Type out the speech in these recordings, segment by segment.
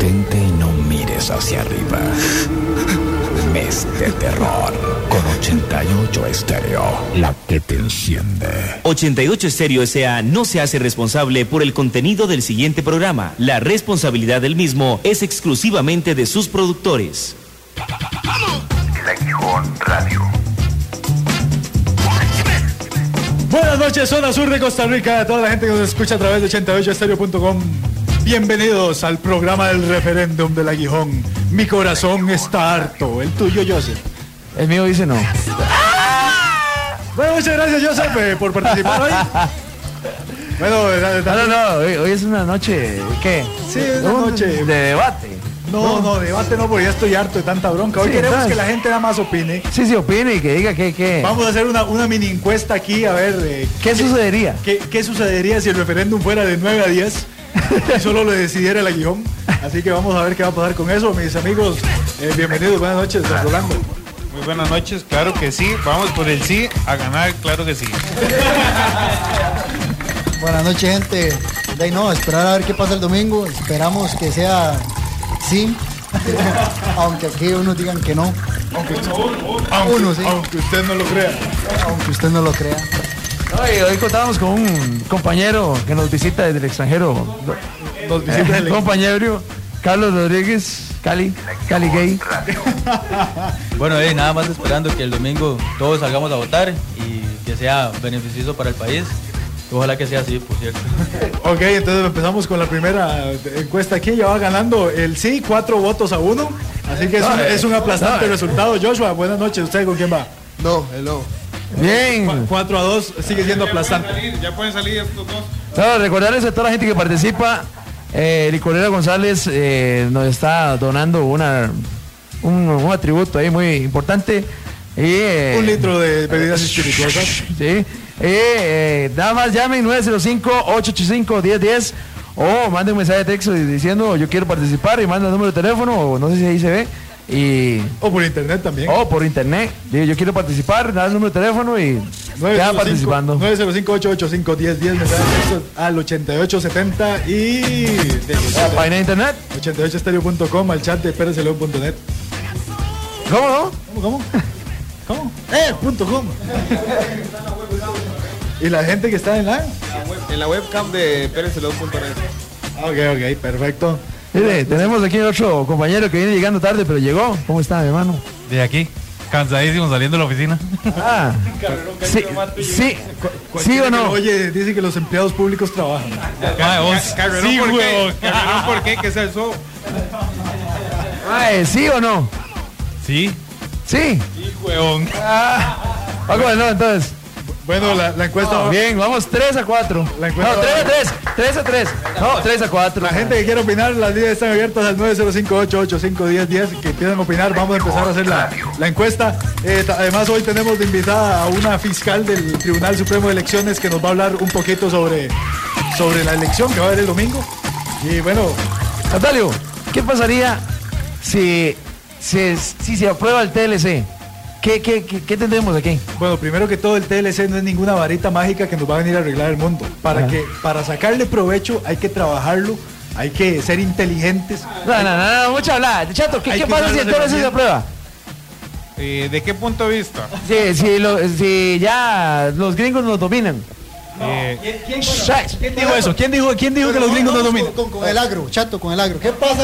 frente y no mires hacia arriba. Mes de terror con 88 Estéreo, la que te enciende. 88 Estéreo S.A. no se hace responsable por el contenido del siguiente programa. La responsabilidad del mismo es exclusivamente de sus productores. La Gijón Radio. Buenas noches, zona sur de Costa Rica, a toda la gente que nos escucha a través de 88estereo.com. Bienvenidos al programa del referéndum de La Gijón. Mi corazón está harto. El tuyo, Joseph. El mío dice no. Bueno, muchas gracias, Joseph, por participar hoy. Bueno, hoy es una noche, ¿qué? Sí, es una noche de debate. No, debate no, porque ya estoy harto de tanta bronca. Hoy queremos que la gente nada más opine. Sí, opine y que diga qué. Vamos a hacer una mini encuesta aquí, a ver... ¿Qué sucedería? ¿Qué sucedería si el referéndum fuera de 9 a 10 y solo lo decidiera La Gijón? Así que vamos a ver qué va a pasar con eso, mis amigos. Bienvenidos, buenas noches, don Rolando. Muy buenas noches, claro que sí. Vamos por el sí a ganar, claro que sí. Buenas noches, gente. De ahí no, esperar a ver qué pasa el domingo. Esperamos que sea sí, aunque aquí unos digan que no. Aunque usted no lo crea. Aunque usted no lo crea. Hoy contábamos con un compañero que nos visita desde el extranjero. Nos visita el compañero Carlos Rodríguez, Cali Gay. Bueno, nada más esperando que el domingo todos salgamos a votar y que sea beneficioso para el país. Ojalá que sea así, por cierto. Ok, entonces empezamos con la primera encuesta aquí. Ya va ganando el sí, 4 votos a 1. Así que es un aplastante resultado. Joshua, buenas noches. ¿Usted con quién va? No, hello. Bien. 4 a 2 sigue siendo aplastante. Ya pueden salir estos dos. Recordarles a toda la gente que participa. Licorera González nos está donando un atributo ahí muy importante. 1 litro de bebidas espirituosas. Sí. Nada más llamen 905-885-1010 o manden un mensaje de texto diciendo yo quiero participar y manda el número de teléfono o no sé si ahí se ve o por internet también. O por internet. Yo quiero participar, da el número de teléfono y quedan participando. 905-885-1010, mensaje de texto al 8870 y la página de internet 88estereo.com, al chat de pereceleón.net. ¿Cómo? ¿Cómo? .com. ¿Y la gente que está en la webcam de pereceleón.net? Ok, perfecto. Mire, tenemos aquí otro compañero que viene llegando tarde, pero llegó. ¿Cómo está, mi hermano? De aquí, cansadísimo saliendo de la oficina. Sí o no. Oye, dice que los empleados públicos trabajan. Carrerón, ¿por qué? ¿Qué es eso? ¿Sí o no? Sí. Sí. Sí, huevón. Vamos, no, entonces. Bueno, la encuesta... bien, vamos 3-4. La encuesta... No, 3-3. No, 3-4. La gente que quiere opinar, las líneas están abiertas al 905-885-1010. Que quieran opinar, vamos a empezar a hacer la encuesta. Además, hoy tenemos de invitada a una fiscal del Tribunal Supremo de Elecciones que nos va a hablar un poquito sobre la elección que va a haber el domingo. Y bueno... Natalio, ¿qué pasaría si se aprueba el TLC? ¿Qué tendremos aquí? Bueno, primero que todo, el TLC no es ninguna varita mágica que nos va a venir a arreglar el mundo. Para sacarle provecho hay que trabajarlo, hay que ser inteligentes. No, mucho hablar. Chato, ¿qué pasa si el TLC se aprueba? ¿De qué punto de vista? Si ya los gringos nos dominan. ¿Quién dijo eso? ¿Quién dijo que los gringos nos dominan? Con el agro, Chato, con el agro. ¿Qué pasa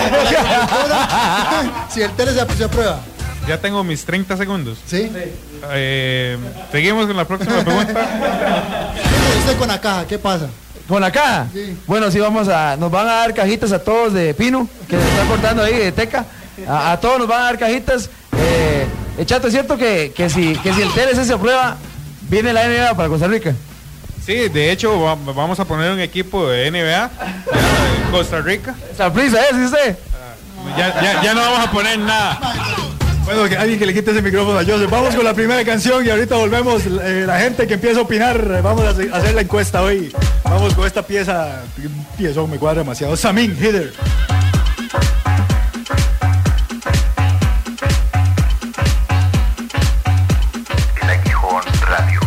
si el TLC se aprueba? Ya tengo mis 30 segundos. ¿Sí? Seguimos con la próxima pregunta. Usted con la caja, ¿qué pasa? ¿Con la caja? Sí. Bueno, sí, nos van a dar cajitas a todos de pino, que se está cortando ahí, de teca. A todos nos van a dar cajitas. Chato, ¿es cierto que si el TLC se aprueba, viene la NBA para Costa Rica? Sí, de hecho, vamos a poner un equipo de NBA en Costa Rica. Sorpresa, ¿sí usted? Ya no vamos a poner nada. Bueno, que alguien que le quite ese micrófono a Joseph. Vamos con la primera canción y ahorita volvemos. La gente que empieza a opinar, vamos a hacer la encuesta hoy. Vamos con esta pieza. Me cuadra demasiado. Samin, Heather. La Gijón Radio.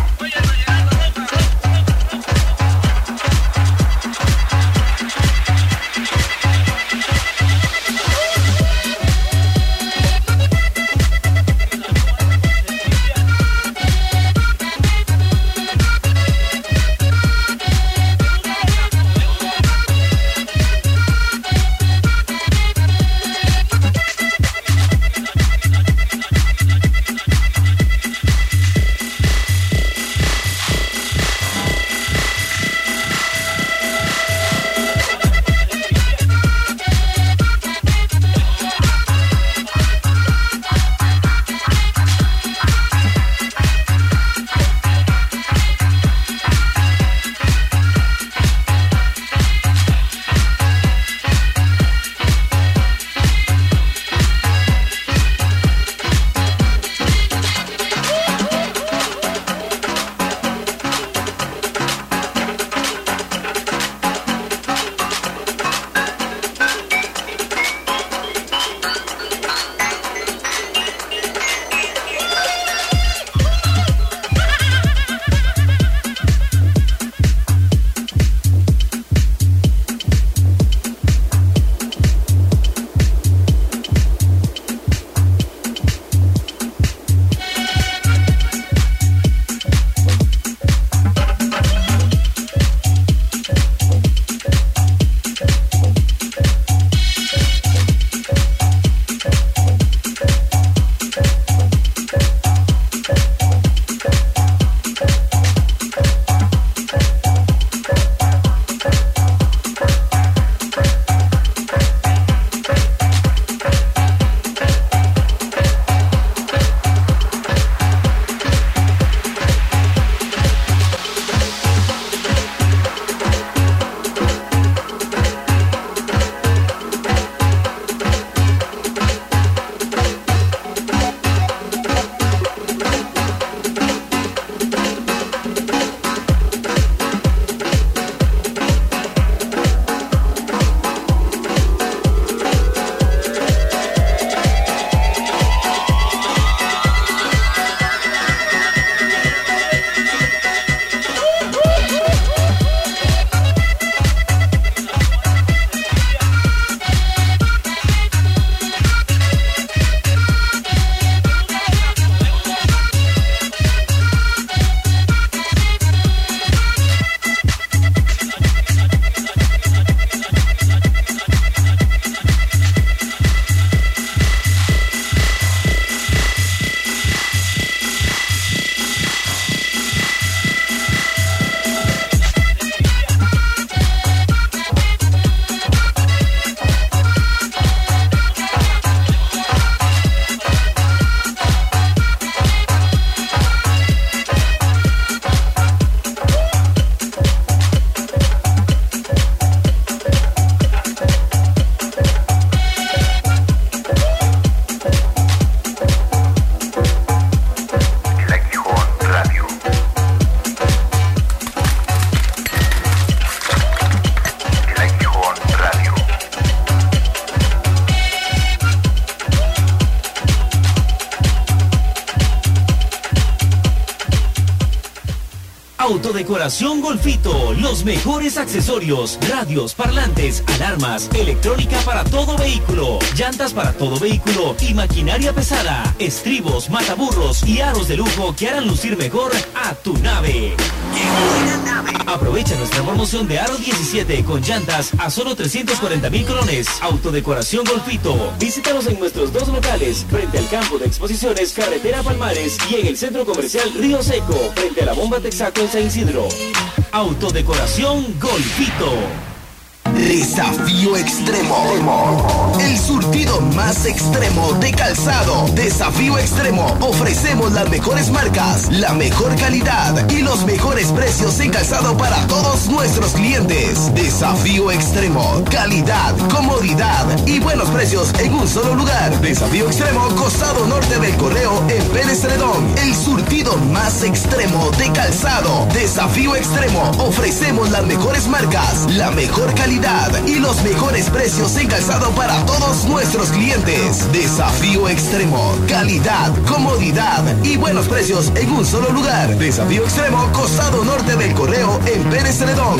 Autodecoración Golfito, los mejores accesorios, radios, parlantes, alarmas, electrónica para todo vehículo, llantas para todo vehículo y maquinaria pesada, estribos, mataburros y aros de lujo que harán lucir mejor a tu nave. Aprovecha nuestra promoción de aro 17 con llantas a solo 340,000 colones. Autodecoración Golfito. Visítanos en nuestros dos locales, frente al campo de exposiciones Carretera Palmares y en el centro comercial Río Seco, frente a la bomba Texaco en San Isidro. Autodecoración Golfito. Desafío Extremo, el surtido más extremo de calzado. Desafío Extremo, ofrecemos las mejores marcas, la mejor calidad y los mejores precios en calzado para todos nuestros clientes. Desafío Extremo, calidad, comodidad y buenos precios en un solo lugar. Desafío Extremo, costado norte del Correo en Pérez Celedón, el surtido más extremo de calzado. Desafío Extremo, ofrecemos las mejores marcas, la mejor calidad y los mejores precios en calzado para todos nuestros clientes. Desafío Extremo, calidad, comodidad y buenos precios en un solo lugar. Desafío Extremo, costado norte del Correo en Pérez Celedón.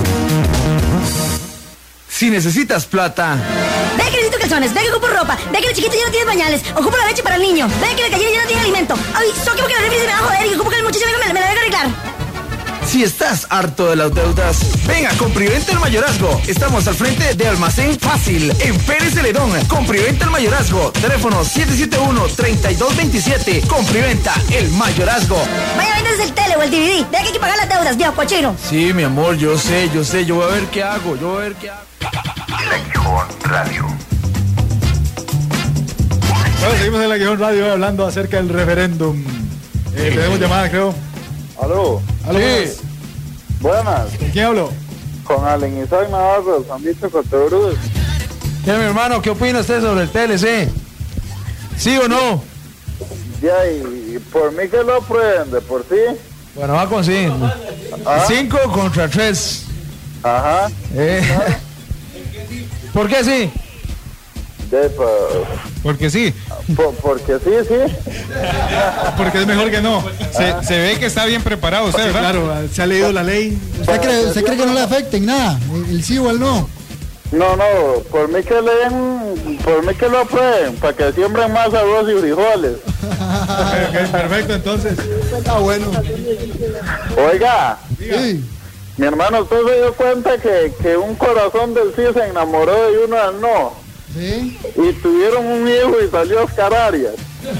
Si necesitas plata. Ve que necesito calzones, ve que ocupo ropa, ve que el chiquito ya no tiene pañales, ocupo la leche para el niño, ve que la gallina ya no tiene alimento. Ay, solo que la refri se me va a joder y ocupo que el muchacho me la venga a arreglar. Si estás harto de las deudas, ven a Compriventa El Mayorazgo. Estamos al frente de Almacén Fácil, en Pérez Celedón. Compriventa El Mayorazgo. Teléfono 771-3227. Compriventa El Mayorazgo. Vaya, vendes el tele o el DVD. Ve que hay que pagar las deudas, viejo cochino. Sí, mi amor, yo sé. Yo voy a ver qué hago, La Aguijón Radio. Bueno, seguimos en La Aguijón Radio hablando acerca del referéndum. Tenemos llamada, creo. Aló. Aló. Sí. Buenas. ¿Con quién hablo? Con Allen Isaac Navarro, San Vito Cotobruz. Ya, mi hermano, ¿qué opina usted sobre el TLC? ¿Sí o no? Ya, y por mí que lo aprueben, de por sí. Bueno, va con sí. 5 contra 3. Ajá. ¿Por qué sí? Porque sí. Porque sí. Porque es mejor que no. Se ve que está bien preparado usted, ¿verdad? Claro, se ha leído la ley. ¿Usted cree que no le afecten nada? ¿El sí o el no? No, por mí que lo aprueben, para que siembren más arroz y frijoles. Okay, perfecto, entonces. Está bueno. Oiga. Sí. Mi hermano, ¿usted se dio cuenta que un corazón del sí se enamoró de uno del no? Sí. Y tuvieron un hijo y salió Oscar Arias.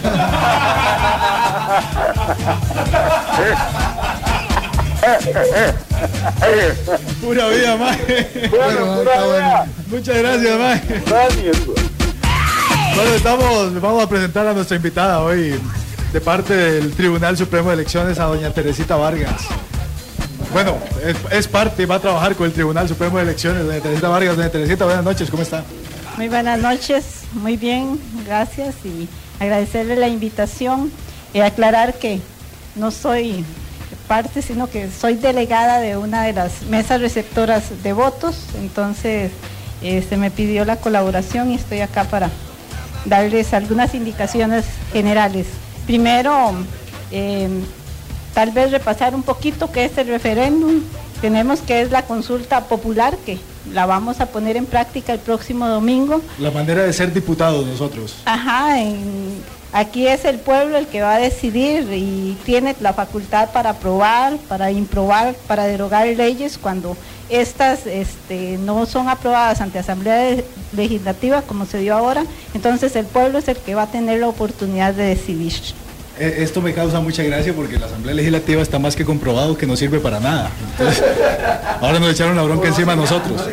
Pura vida, Mae. Bueno. Muchas gracias, Mae. Bueno, vamos a presentar a nuestra invitada hoy de parte del Tribunal Supremo de Elecciones, a doña Teresita Vargas. Bueno, es parte, va a trabajar con el Tribunal Supremo de Elecciones, doña Teresita Vargas. Doña Teresita, buenas noches, ¿cómo está? Muy buenas noches, muy bien, gracias, y agradecerle la invitación y aclarar que no soy parte, sino que soy delegada de una de las mesas receptoras de votos. Entonces se me pidió la colaboración y estoy acá para darles algunas indicaciones generales. Primero, tal vez repasar un poquito qué es el referéndum. Tenemos que es la consulta popular, que la vamos a poner en práctica el próximo domingo. La manera de ser diputados nosotros. Ajá, aquí es el pueblo el que va a decidir y tiene la facultad para aprobar, para improbar, para derogar leyes cuando estas no son aprobadas ante Asamblea Legislativa, como se dio ahora. Entonces el pueblo es el que va a tener la oportunidad de decidir. Esto me causa mucha gracia porque la Asamblea Legislativa está más que comprobado que no sirve para nada. Entonces, ahora nos echaron la bronca encima a nosotros.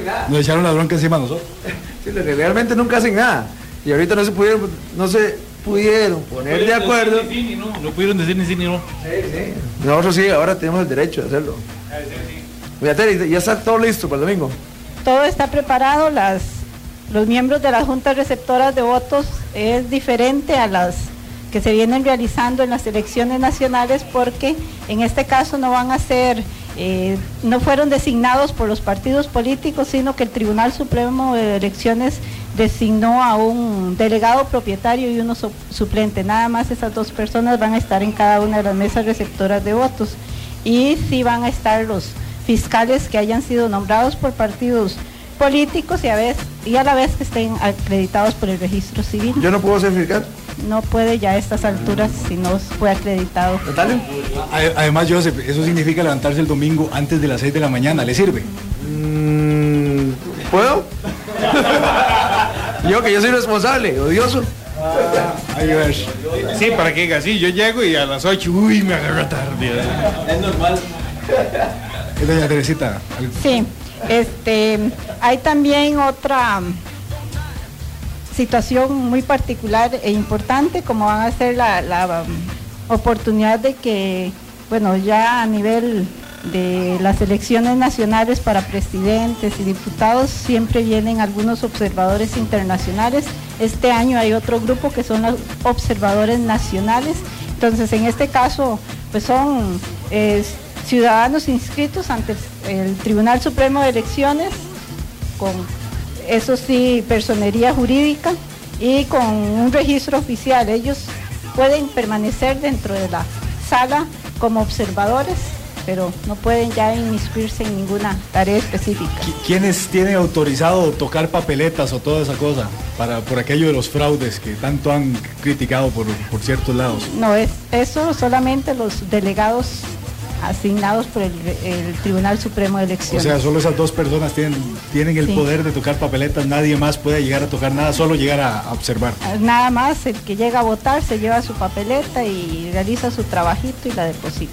Sí, realmente nunca hacen nada. Y ahorita no se pudieron poner de acuerdo. No pudieron decir ni sí ni no. Sí. Nosotros sí, ahora tenemos el derecho de hacerlo. Fíjate, ya está todo listo para el domingo. Todo está preparado. Los miembros de las juntas receptoras de votos es diferente a las que se vienen realizando en las elecciones nacionales, porque en este caso no van a ser, no fueron designados por los partidos políticos, sino que el Tribunal Supremo de Elecciones designó a un delegado propietario y uno suplente. Nada más esas dos personas van a estar en cada una de las mesas receptoras de votos. y sí van a estar los fiscales que hayan sido nombrados por partidos políticos y a la vez que estén acreditados por el registro civil. ¿Yo no puedo ser fiscal? No puede ya a estas alturas si no fue acreditado. Además, Joseph, eso significa levantarse el domingo antes de las 6 de la mañana. ¿Le sirve? ¿Puedo? Yo que yo soy responsable, odioso. Sí, para que diga así, yo llego y a las 8, uy, me agarra tarde. Es normal. Doña Teresita. Sí, hay también otra situación muy particular e importante, como van a ser la oportunidad de que, bueno, ya a nivel de las elecciones nacionales para presidentes y diputados siempre vienen algunos observadores internacionales. Este año hay otro grupo que son los observadores nacionales. Entonces, en este caso, pues son ciudadanos inscritos ante el Tribunal Supremo de Elecciones, con, eso sí, personería jurídica y con un registro oficial. Ellos pueden permanecer dentro de la sala como observadores, pero no pueden ya inmiscuirse en ninguna tarea específica. ¿Quiénes tienen autorizado tocar papeletas o toda esa cosa por aquello de los fraudes que tanto han criticado por ciertos lados? No, es eso solamente los delegados asignados por el Tribunal Supremo de Elecciones. O sea, solo esas dos personas tienen el poder de tocar papeletas, nadie más puede llegar a tocar nada, solo llegar a observar. Nada más, el que llega a votar se lleva su papeleta y realiza su trabajito y la deposita.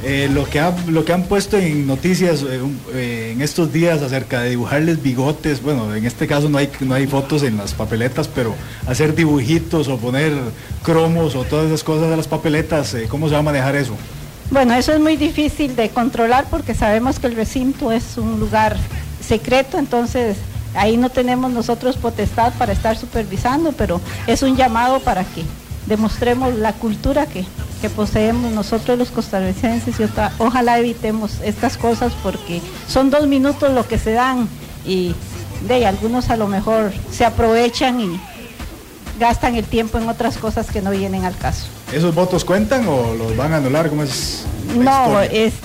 Lo que han puesto en noticias en estos días acerca de dibujarles bigotes, bueno, en este caso no hay fotos en las papeletas, pero hacer dibujitos o poner cromos o todas esas cosas de las papeletas, ¿cómo se va a manejar eso? Bueno, eso es muy difícil de controlar porque sabemos que el recinto es un lugar secreto, entonces ahí no tenemos nosotros potestad para estar supervisando, pero es un llamado para que demostremos la cultura que poseemos nosotros los costarricenses y ojalá evitemos estas cosas porque son 2 minutos lo que se dan y algunos a lo mejor se aprovechan y gastan el tiempo en otras cosas que no vienen al caso. ¿Esos votos cuentan o los van a anular? ¿Cómo es? No,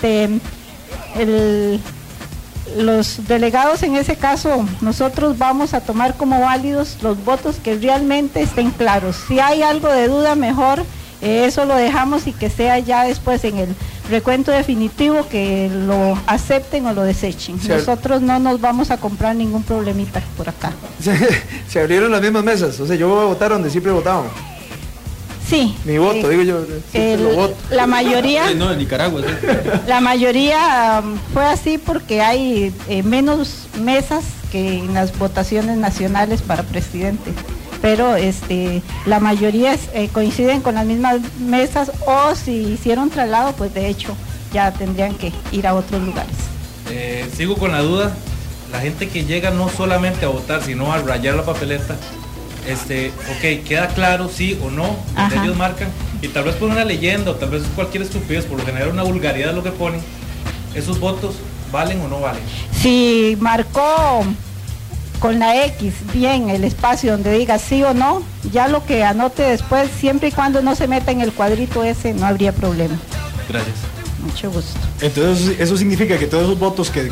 los delegados en ese caso, nosotros vamos a tomar como válidos los votos que realmente estén claros. Si hay algo de duda, mejor eso lo dejamos y que sea ya después en el recuento definitivo que lo acepten o lo desechen. Nosotros no nos vamos a comprar ningún problemita por acá. Se abrieron las mismas mesas, o sea, yo voy a votar donde siempre votábamos. Sí. Mi voto, digo yo. Lo voto. La mayoría. No, en Nicaragua. Sí. La mayoría fue así porque hay menos mesas que en las votaciones nacionales para presidente. Pero la mayoría coinciden con las mismas mesas o si hicieron traslado, pues de hecho ya tendrían que ir a otros lugares. Sigo con la duda. La gente que llega no solamente a votar, sino a rayar la papeleta. Ok, queda claro sí o no, donde ellos marcan, y tal vez por una leyenda o tal vez cualquier estupidez, por lo general una vulgaridad es lo que ponen, ¿esos votos valen o no valen? Si marcó con la X bien el espacio donde diga sí o no, ya lo que anote después, siempre y cuando no se meta en el cuadrito ese, no habría problema. Gracias. Mucho gusto. Entonces eso significa que todos esos votos que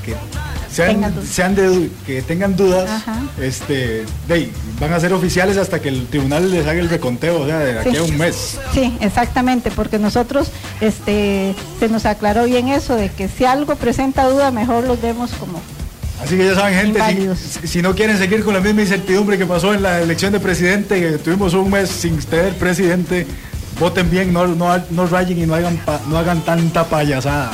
tengan dudas, van a ser oficiales hasta que el tribunal les haga el reconteo, o sea, de aquí a un mes. Sí, exactamente, porque nosotros se nos aclaró bien eso de que si algo presenta duda, mejor los demos como. Así que ya saben, gente, si no quieren seguir con la misma incertidumbre que pasó en la elección de presidente, que tuvimos un mes sin tener presidente, voten bien, no rayen y no hagan tanta payasada.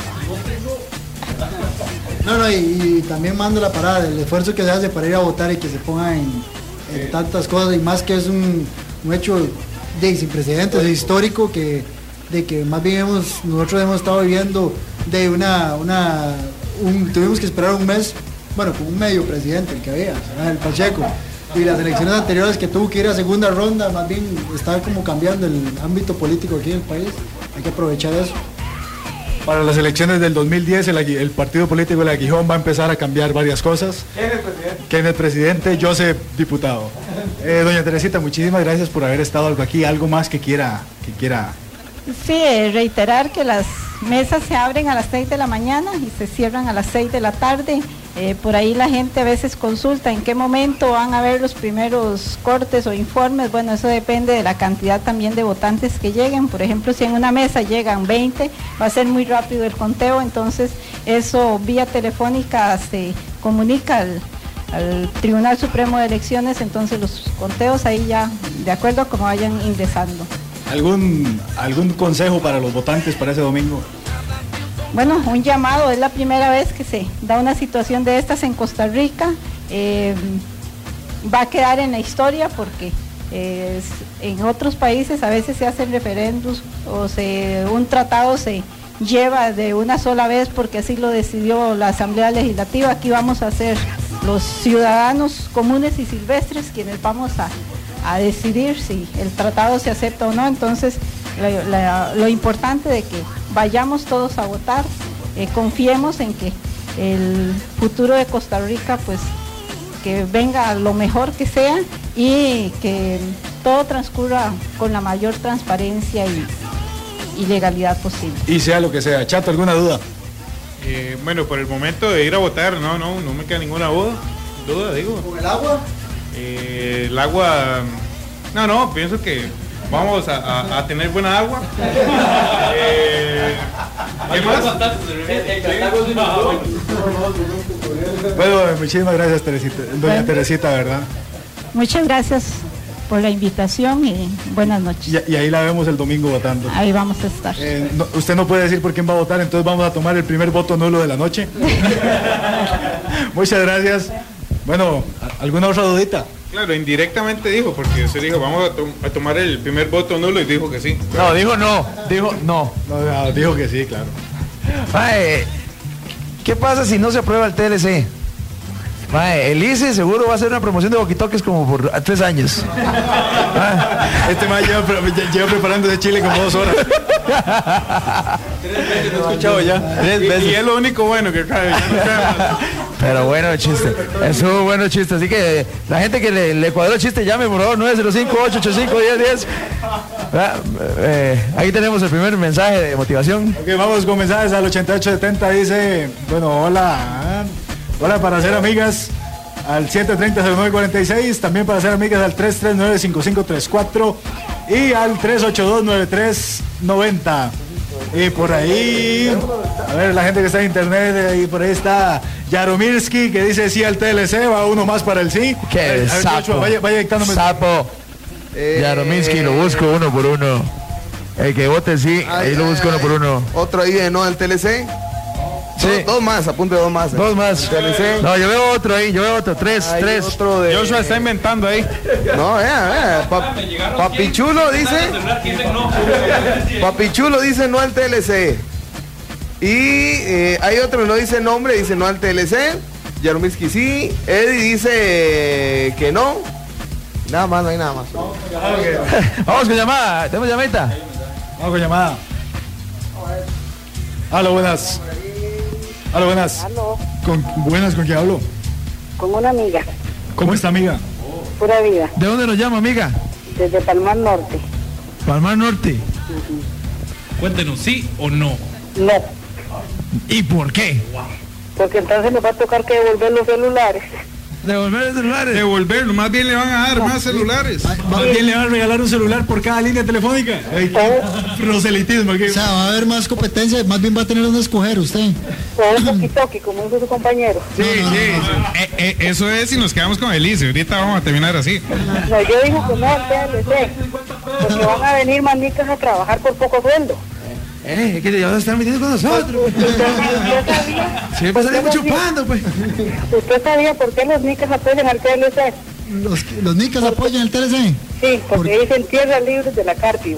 No, y también mando la parada, el esfuerzo que se hace para ir a votar y que se pongan en tantas cosas, y más que es un hecho sin precedentes, histórico, de que más bien nosotros hemos estado viviendo de tuvimos que esperar un mes, bueno, con un medio presidente, el que había, el Pacheco, y las elecciones anteriores que tuvo que ir a segunda ronda, más bien está como cambiando el ámbito político aquí en el país, hay que aprovechar eso. Para las elecciones del 2010, el partido político de la Aguijón va a empezar a cambiar varias cosas. Kenneth presidente, Joseph diputado. Doña Teresita, muchísimas gracias por haber estado aquí. ¿Algo más que quiera? Sí, reiterar que las mesas se abren a las 6 de la mañana y se cierran a las 6 de la tarde. Por ahí la gente a veces consulta en qué momento van a ver los primeros cortes o informes. Bueno, eso depende de la cantidad también de votantes que lleguen. Por ejemplo, si en una mesa llegan 20, va a ser muy rápido el conteo, entonces eso vía telefónica se comunica al Tribunal Supremo de Elecciones, entonces los conteos ahí ya, de acuerdo a cómo vayan ingresando. ¿Algún consejo para los votantes para ese domingo? Bueno, un llamado, es la primera vez que se da una situación de estas en Costa Rica. Va a quedar en la historia porque en otros países a veces se hacen referendos o un tratado se lleva de una sola vez porque así lo decidió la Asamblea Legislativa. Aquí vamos a ser los ciudadanos comunes y silvestres quienes vamos a decidir si el tratado se acepta o no. Entonces lo importante de que vayamos todos a votar, confiemos en que el futuro de Costa Rica pues que venga lo mejor que sea y que todo transcurra con la mayor transparencia y legalidad posible. Y sea lo que sea. Chato, ¿alguna duda? Bueno, por el momento de ir a votar, no me queda ninguna duda, digo. ¿Con el agua? El agua, pienso que vamos a tener buena agua. ¿Qué más? Bueno, muchísimas gracias, Teresita, doña Teresita, ¿verdad? Muchas gracias por la invitación y buenas noches. Y ahí la vemos el domingo votando. Ahí vamos a estar. Usted no puede decir por quién va a votar, entonces vamos a tomar el primer voto nulo de la noche. Muchas gracias. Bueno, ¿alguna otra dudita? Claro, indirectamente dijo, porque usted dijo, vamos a tomar el primer voto nulo y dijo que sí. No, dijo no, dijo no. No, dijo que sí, claro. ¿Qué pasa si no se aprueba el TLC? El ICE seguro va a hacer una promoción de boquitoques como por 3 años. Este man lleva preparando de Chile como 2 horas. 3 veces lo he escuchado ya. 3 veces. Y es lo único bueno que cae. Pero bueno chiste. Es un bueno chiste. Así que la gente que le cuadró el chiste, llame por favor 905-885-1010. Aquí tenemos el primer mensaje de motivación. Ok, vamos con mensajes al 8870. Dice, bueno, hola para hacer amigas al 730-0946, también para hacer amigas al 339-5534 y al 382-9390. Y por ahí, a ver, la gente que está en internet, y por ahí está Yaromirski, que dice sí al TLC, va uno más para el sí. ¿Qué sapo? Vaya dictándome. Sapo. Yaromirski, lo busco uno por uno. El que vote sí, ahí lo busco uno por uno. Otro ahí de no al TLC. Sí. Dos más, apunte 2 más. 2 más. No, yo veo otro ahí, yo veo otro. 3. Otro de... Joshua está inventando ahí. No, Papichulo dice. Papichulo dice no al TLC. Y hay otro que no dice nombre, dice no al TLC. Yaromirski sí. Eddie dice que no. Nada más, no hay nada más. Vamos con llamada. ¿Tenemos llamadita? Vamos con llamada. Aló, buenas. Aló, buenas. Aló. Buenas, ¿con quién hablo? Con una amiga. ¿Cómo está, amiga? Pura vida. ¿De dónde nos llama, amiga? Desde Palmar Norte. Palmar Norte. Cuéntenos, ¿sí o no? No. ¿Y por qué? Porque entonces nos va a tocar que devolver los celulares. ¿Devolver los celulares? Devolverlo, más bien le van a dar más celulares. Más bien le van a regalar un celular por cada línea telefónica. Proselitismo aquí. O sea, va a haber más competencia, más bien va a tener donde escoger usted. O un poquitoqui, como dijo su compañero. Sí. Eso es si nos quedamos con Elise. Ahorita vamos a terminar así. No, yo digo que no al TLC. Porque van a venir manicas a trabajar por poco sueldo. Que te van a estar metiendo con nosotros. ¿Usted sabía? Sí, pasaremos chupando, pues. ¿Usted sabía por qué los nicas apoyan al TLC? ¿Los nicas apoyan el TLC? Sí, porque dicen tierras libres de la Carpio.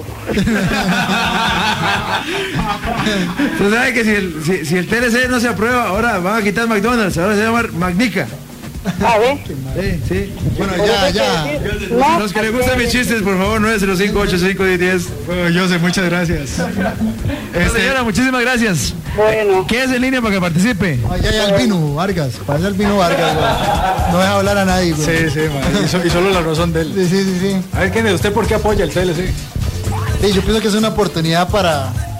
Tú sabes que si el TLC no se aprueba, ahora van a quitar McDonald's, ahora se va a llamar Magnica. A ver. Sí. Bueno, ya. Los que les gustan mis chistes, por favor, 905-85-1010. Bueno, José, muchas gracias. Señora, muchísimas gracias. Bueno. ¿Qué es en línea para que participe? Allá hay Albino Vargas, parece Albino Vargas, güey. No deja hablar a nadie, güey. Sí, y solo la razón de él. Sí. A ver, Kenneth, ¿usted por qué apoya el TLC? Sí, yo pienso que es una oportunidad para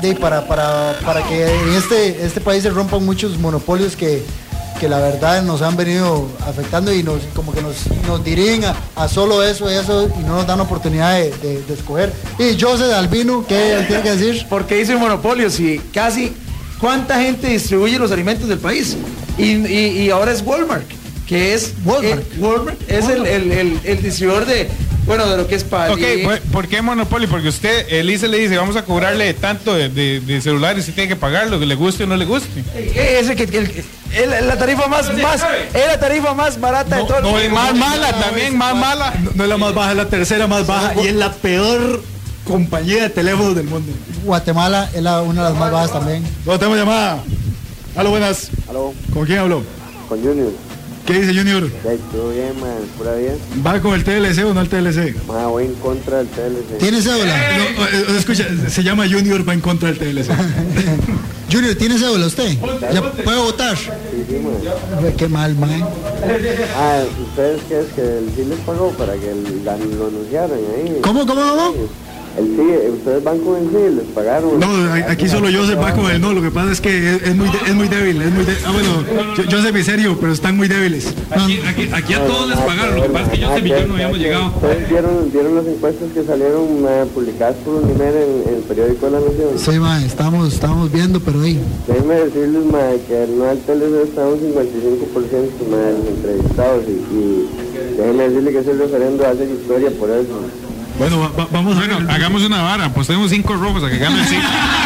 para que en este país se rompan muchos monopolios que la verdad nos han venido afectando y como que nos dirigen a solo eso y no nos dan oportunidad de escoger. Y José Albino, ¿qué tiene que decir? ¿Por qué dice monopolio? Si casi cuánta gente distribuye los alimentos del país y ahora es Walmart, que es Walmart es el distribuidor de lo que es para... Ok, ¿por qué monopolio? Porque usted, el ICE le dice, vamos a cobrarle tanto de celular y usted tiene que pagarlo, que le guste o no le guste. Es la tarifa más es la tarifa más barata de todo el mundo. No, es más mala, también más mala. No es la más baja, es la tercera más baja y es la peor compañía de teléfonos del mundo. Guatemala es una de las más bajas también. No, tenemos llamada. Aló, buenas. Aló. ¿Con quién habló? Con Junior. ¿Qué dice Junior? Todo bien, man, pura bien. ¿Va con el TLC o no el TLC? Voy en contra del TLC. ¿Tiene cédula? No, escucha, se llama Junior, va en contra del TLC. Junior, ¿tiene cédula usted? ¿Ya puede votar? Sí, man. Qué mal, man. ¿Ustedes qué es? ¿Que el sí les pagó para que lo anunciaran ahí? ¿Cómo? El sí, ustedes van con el sí, les pagaron. No, aquí solo Joseph va con el no, lo que pasa es que es muy débil, Joseph y serio, pero están muy débiles. Aquí a todos les pagaron, lo que pasa es que Joseph y yo no habíamos llegado. ¿Ustedes vieron las encuestas que salieron publicadas por Unimer en el periódico de La Nación? Sí, man, estamos viendo, pero ahí. Déjenme decirles, que el no al TLC está un 55% de los entrevistados y déjenme decirle que ese referendo hace historia por eso. Bueno, vamos a ver. Hagamos una vara, pues tenemos 5 rojos a que gane el sí.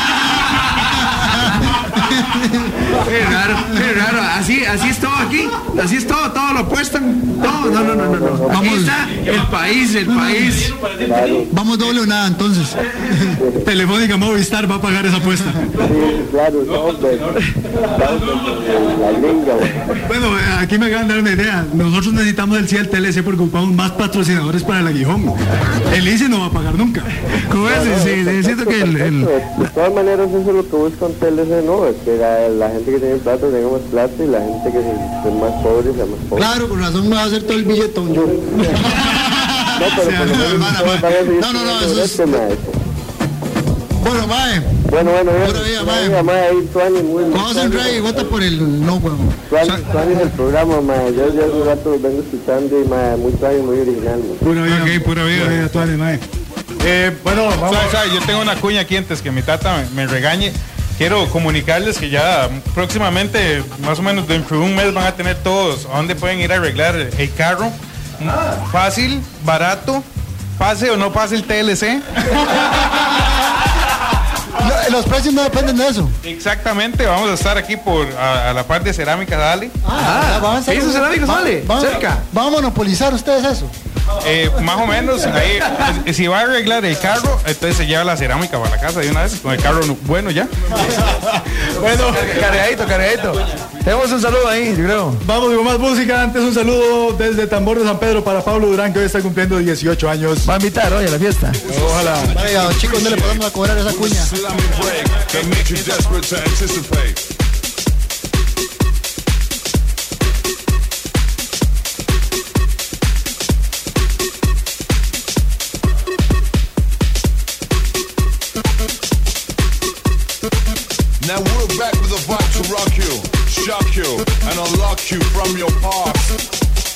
Qué raro, así es todo aquí, así es todo lo apuestan, todo, no. Aquí está el país. Vamos doble o nada, entonces. Telefónica Movistar va a pagar esa apuesta. Sí, claro, la gringa, Bueno, aquí me acaban de dar una idea. Nosotros necesitamos el sí al TLC porque ocupamos más patrocinadores para el Aguijón. El ICE no va a pagar nunca. ¿Cómo es? Sí, necesito que De todas maneras, eso es lo que busca un TLC, ¿no? Es que la gente que tiene plata tenga más plata y la gente que es más pobre sea más pobre. Claro, con razón me va a hacer todo el billetón yo. No, pero por lo menos no, eso es... Bueno, mae. Bueno, ahí Tuani muy... Vamos a entrar y vota por el no, huevo. Tuani es el programa, mae. Yo ya hace un rato lo vengo escuchando y mae, muy Tuani, muy original. Pura vida, Tuani, mae. Bueno, vamos. ¿Sabe? Yo tengo una cuña aquí antes que mi tata me regañe. Quiero comunicarles que ya próximamente, más o menos dentro de un mes, van a tener todos a dónde pueden ir a arreglar el carro. Fácil, barato, pase o no pase el TLC. Los precios no dependen de eso. Exactamente, vamos a estar aquí a la parte de Cerámica Dale. Vamos a hizo Cerámica Dale, cerca. ¿Vamos a monopolizar ustedes eso? Más o menos, ahí, si va a arreglar el carro, entonces se lleva la cerámica para la casa de una vez, con el carro bueno ya. Bueno, cargadito. Tenemos un saludo ahí, yo creo. Vamos con más música. Antes un saludo desde Tambor de San Pedro para Pablo Durán, que hoy está cumpliendo 18 años. Va a invitar hoy a la fiesta. Ojalá. Vaya, chicos, ¿dónde le podemos cobrar esa cuña? Now we're back with a vibe to rock you, shock you, and unlock you from your past.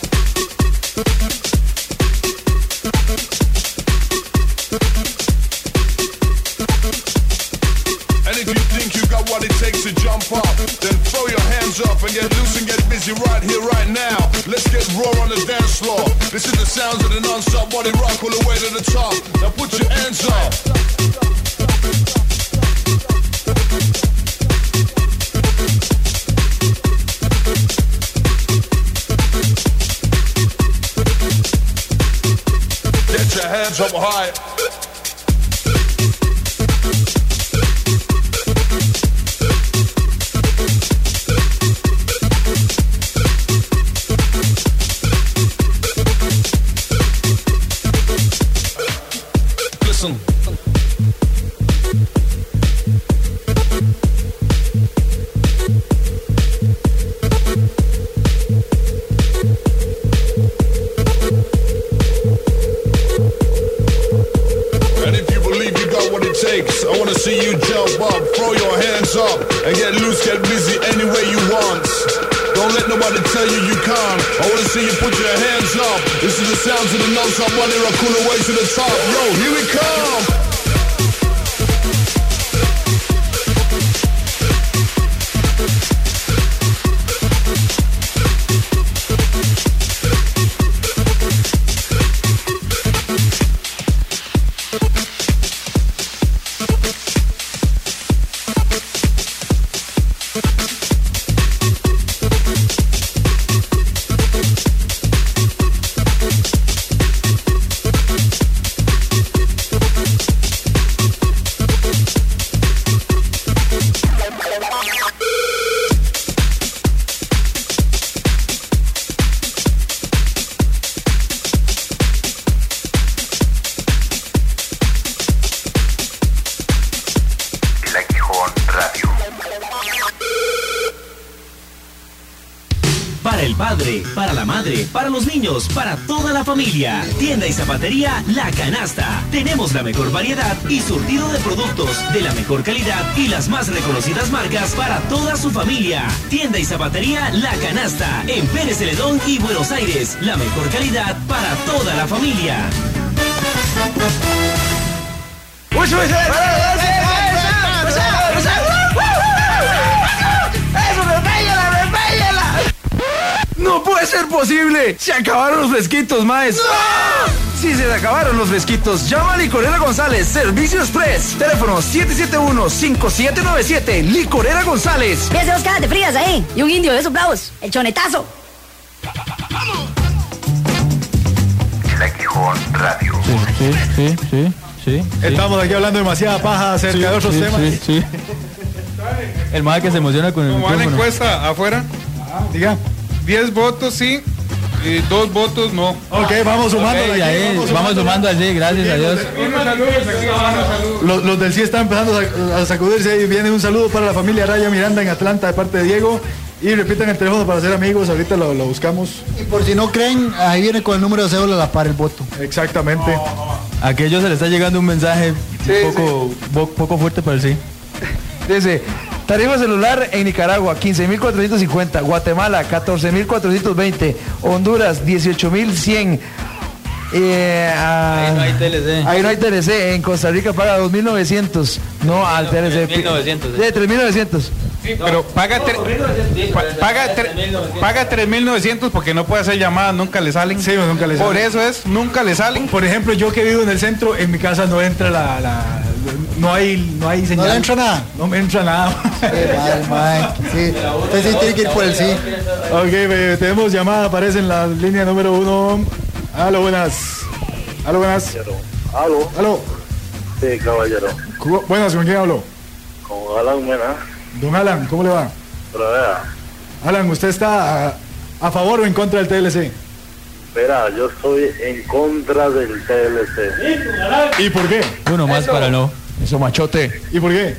And if you think you got what it takes to jump up, then throw your hands up and get loose and get busy right here, right now. Let's get raw on the dance floor. This is the sounds of the non-stop body rock all the way to the top. Now put your hands up. Get your hands up high. Listen. I wanna see you jump up hands up and get loose, get busy any way you want. Don't let nobody tell you you can't. I wanna see you put your hands up. This is the sounds of the non-stop money rock, cool away to the top. Yo, here we come. Para la madre, para los niños, para toda la familia. Tienda y zapatería La Canasta. Tenemos la mejor variedad y surtido de productos de la mejor calidad y las más reconocidas marcas para toda su familia. Tienda y zapatería La Canasta en Pérez Celedón y Buenos Aires. La mejor calidad para toda la familia. ¡No puede ser posible! ¡Se acabaron los fresquitos, maes! ¡No! Si se acabaron los fresquitos, llama a Licorera González, Servicio Express. Teléfono 771-5797, Licorera González. Véase dos cajas de frías ahí y un indio de esos bravos, el chonetazo. La Quijón Radio. Sí. Estamos aquí hablando demasiada paja acerca de otros temas. Sí. El mae que se emociona con el Como va la micrófono. encuesta afuera, Diga. 10 votos sí y 2 votos no. Ok, vamos sumando. Ok, ahí, vamos sumando al sí, gracias a Dios. Unos saludos aquí, unos saludos. Los del sí están empezando a sacudirse y viene un saludo para la familia Raya Miranda en Atlanta de parte de Diego. Y repitan el teléfono para ser amigos, ahorita lo buscamos. Y por si no creen, ahí viene con el número de cédula a la par el voto. Exactamente. A aquellos se les está llegando un mensaje poco fuerte para el sí. Dice, tarifa celular en Nicaragua 15.450, Guatemala 14.420, Honduras 18.100. Ahí no hay TLC. Ahí no hay TLC. En Costa Rica paga 2.900. No al TLC. 3.900. De 3.900. Sí, pero paga 3.900 porque no puede hacer llamadas, nunca le salen. Sí, nunca le salen. Por eso es, nunca le salen. Por ejemplo, yo que vivo en el centro, en mi casa no entra no hay señal. ¿No le entra nada? No me entra nada. Sí, usted sí tiene que ir por el sí. Ok, tenemos llamada, aparece en la línea número 1. Aló, buenas. ¿Aló? Sí, caballero. Buenas, ¿con quién hablo? Con Alan Mena. Don Alan, ¿cómo le va? Pero vea, Alan, ¿usted está a favor o en contra del TLC? verá, yo estoy en contra del TLC. ¿Y por qué? Uno más para no. Eso, machote. ¿Y por qué?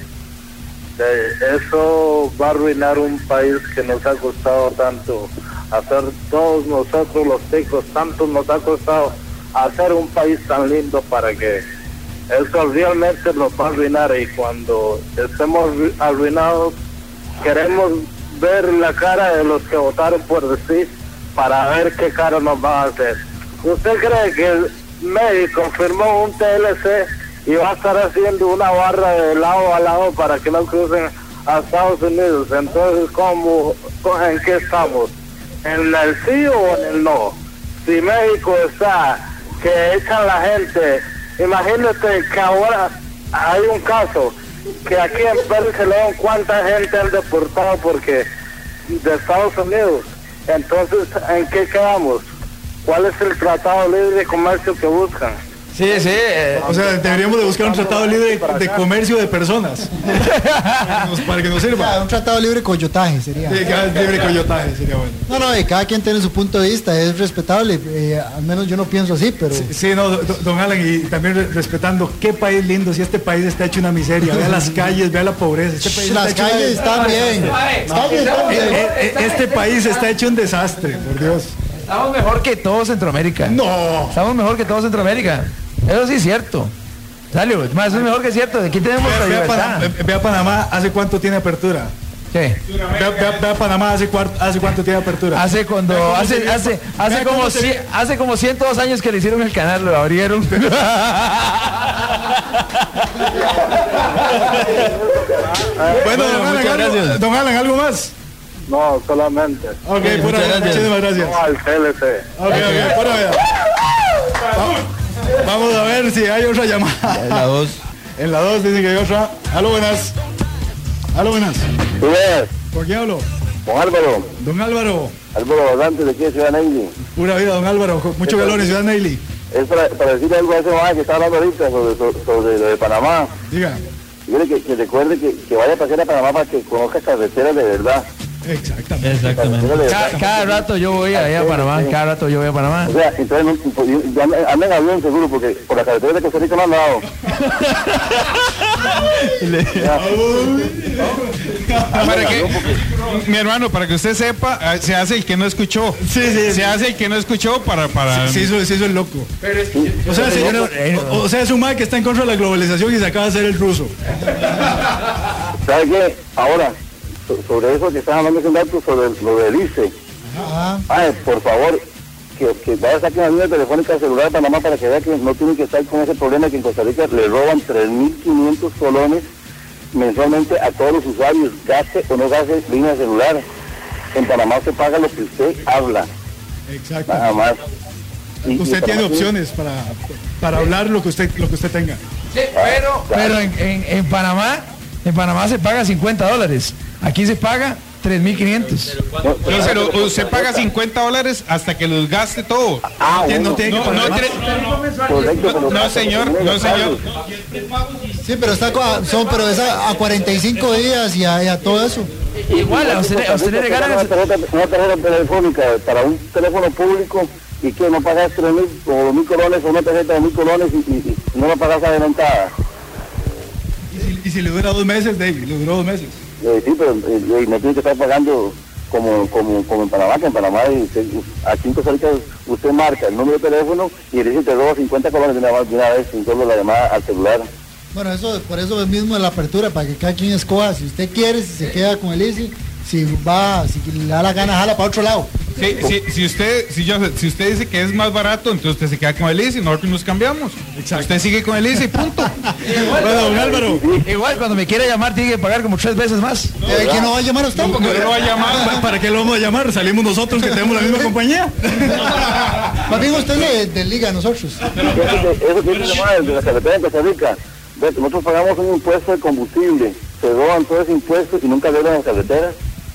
Eso va a arruinar un país que nos ha costado tanto hacer, todos nosotros los ticos, tanto nos ha costado hacer un país tan lindo, para que eso realmente nos va a arruinar, y cuando estemos arruinados queremos ver la cara de los que votaron por sí, para ver qué cara nos van a hacer. ¿Usted cree que México firmó un TLC y va a estar haciendo una barra de lado a lado para que no crucen a Estados Unidos? Entonces, ¿en qué estamos? ¿En el sí o en el no? Si México está que echan la gente, imagínate que ahora hay un caso que aquí en Pérez Celedón cuánta gente han deportado porque de Estados Unidos. Entonces, ¿en qué quedamos? ¿Cuál es el tratado libre de comercio que buscan? Sí. O sea, deberíamos de buscar un tratado libre de comercio de personas. para que nos sirva. Un tratado libre coyotaje sería. Sí, libre coyotaje sería bueno. No, y cada quien tiene su punto de vista, es respetable. Al menos yo no pienso así, pero... Sí, no, don Alan, y también respetando, qué país lindo, si este país está hecho una miseria. Vea las calles, vea la pobreza. Este país las calles están bien. Este país está hecho un desastre, por Dios. Estamos mejor que todo Centroamérica. No. Estamos mejor que todo Centroamérica. Eso sí es cierto. Salió, más eso es mejor que cierto. Aquí tenemos la libertad. Ve a Panamá, ¿hace cuánto tiene apertura? ¿Qué? Ve a Panamá, ¿hace cuánto tiene apertura? Hace como 102 años que le hicieron el canal, lo abrieron. Bueno, don Alan, ¿algo más? No, solamente. Ok, muchísimas gracias. No al TLC. Ok, pura vida. Vamos a ver si hay otra llamada. En la 2. En la 2 dicen que hay otra. Aló, buenas. ¿Por quién hablo? Don Álvaro. Don Álvaro. Álvaro Dantes de aquí de Ciudad Neyli. Pura vida, don Álvaro. Mucho calor en Ciudad Neyli. Es para decirle algo a ese man que está hablando ahorita sobre lo de Panamá. Diga. Dígale que recuerde que vaya a pasear a Panamá para que conozca carreteras de verdad. Exactamente. Cada rato yo voy allá a Panamá. Cada rato yo voy a Panamá. O sea, entonces anda en avión seguro porque por la carretera de Costa Rica no han dado. Para que, mi hermano, para que usted sepa, se hace el que no escuchó. Se hace el que no escuchó para... Se hizo el loco. O sea, señor, es un man que está en contra de la globalización y se acaba de hacer el ruso. ¿Sabe qué? Ahora, sobre eso que están hablando hace un rato, sobre lo del ICE. Ay, por favor, que vaya a sacar una línea telefónica celular de Panamá para que vea que no tienen que estar con ese problema que en Costa Rica le roban 3.500 colones mensualmente a todos los usuarios, gaste o no gaste línea celular. En Panamá se paga lo que usted habla. Exacto. Nada más. Usted tiene opciones para hablar lo que usted tenga. Sí, pero en Panamá se paga $50. Aquí se paga 3.500. Pero usted paga $50 hasta que los gaste todo. No tiene que pagar. No, señor. Sí, pero pero es a 45 días y a todo eso. Igual, a usted le regalan una tarjeta telefónica para un teléfono público y que no pagas 3.000 o 2.000 colones o una tarjeta de 1.000 colones y no la pagas adelantada. ¿Y si le dura 2 meses, David? ¿Le duró 2 meses? Sí, pero no tiene que estar pagando como en Panamá, que en Panamá aquí en Costa Rica usted marca el número de teléfono y le dice te robo 50 colones de una vez sin solo la llamada al celular. Bueno, por eso mismo es la apertura, para que cada quien escoja. Si usted quiere, si se queda con el ICI, si le da la gana, jala para otro lado. Si usted dice que es más barato, entonces usted se queda con el ICI, nosotros nos cambiamos. Exacto. Usted sigue con el ICI, punto. Bueno, don Álvaro. Igual cuando me quiera llamar tiene que pagar como 3 veces más. ¿Quién no va a llamar a usted? No lo va a llamar. ¿Para qué lo vamos a llamar? Salimos nosotros que tenemos la misma compañía. Más bien usted le liga a nosotros. Eso tiene que llamar de la carretera de Costa Rica. Nosotros pagamos un impuesto de combustible, se roban todo ese impuesto y nunca arreglan las carreteras.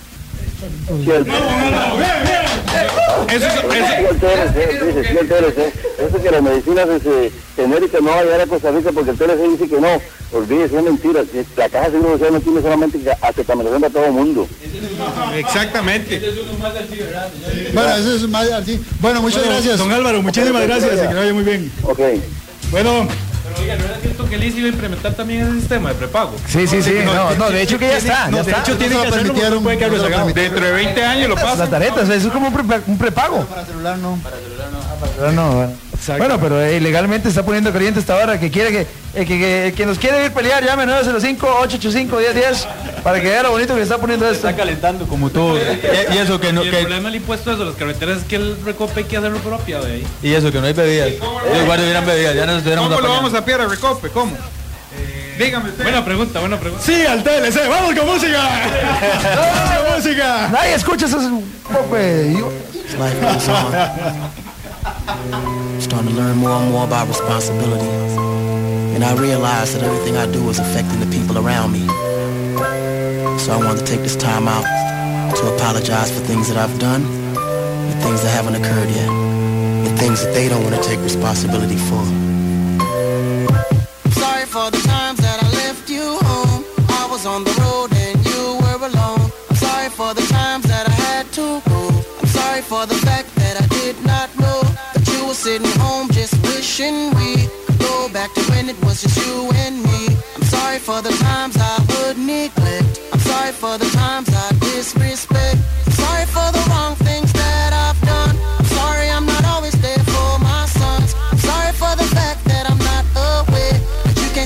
Eso que las medicinas genéricas no va a llegar a Costa Rica porque el TLC dice que no. Olvídese, es mentira. La Caja de Seguro Social no tiene solamente acetaminofén para todo el mundo. Exactamente. Bueno, eso es más así. Bueno, muchas gracias. Don Álvaro, muchísimas gracias. Que vaya muy bien. Ok. Bueno. Pero oiga, ¿no era cierto que el ICI iba a implementar también ese sistema de prepago? Sí. No, de hecho que ya está. De hecho tiene que hacerlo, puede quedar rezagado. Dentro de 20 años lo pasa. Las tarjetas, eso es como un prepago. Para celular no. Bueno, pero legalmente está poniendo caliente esta hora. Que quiere que nos quiere ir pelear, llame 905-885-1010 para que vea lo bonito que está poniendo esto. Está calentando como todo. Y eso que no. El problema del impuesto de las carreteras es que el Recope hay que hacerlo propio de ahí. Y eso que no hay bebidas. Yo igual hubieran bebidas, ya nos estuviéramos ¿Cómo lo vamos a pillar a Recope? ¿Cómo? Dígame usted. Buena pregunta. Sí, al TLC, vamos con música. ¡Vamos con música! Nadie escucha esos poco Starting to learn more and more about responsibility. And I realize that everything I do is affecting the people around me. So I want to take this time out to apologize for things that I've done, and things that haven't occurred yet, and things that they don't want to take responsibility for. Sorry for the times that I left you home. I was on the road and you were alone. I'm sorry for the times that I had to go. I'm sorry for the fact that I did not know that you were sitting home just wishing we could go back to when it was just you and me. I'm sorry for the times I would neglect. I'm sorry for the times I disrespect. I'm sorry for the wrong things that I've done. I'm sorry I'm not always there for my sons. I'm sorry for the fact that I'm not aware that you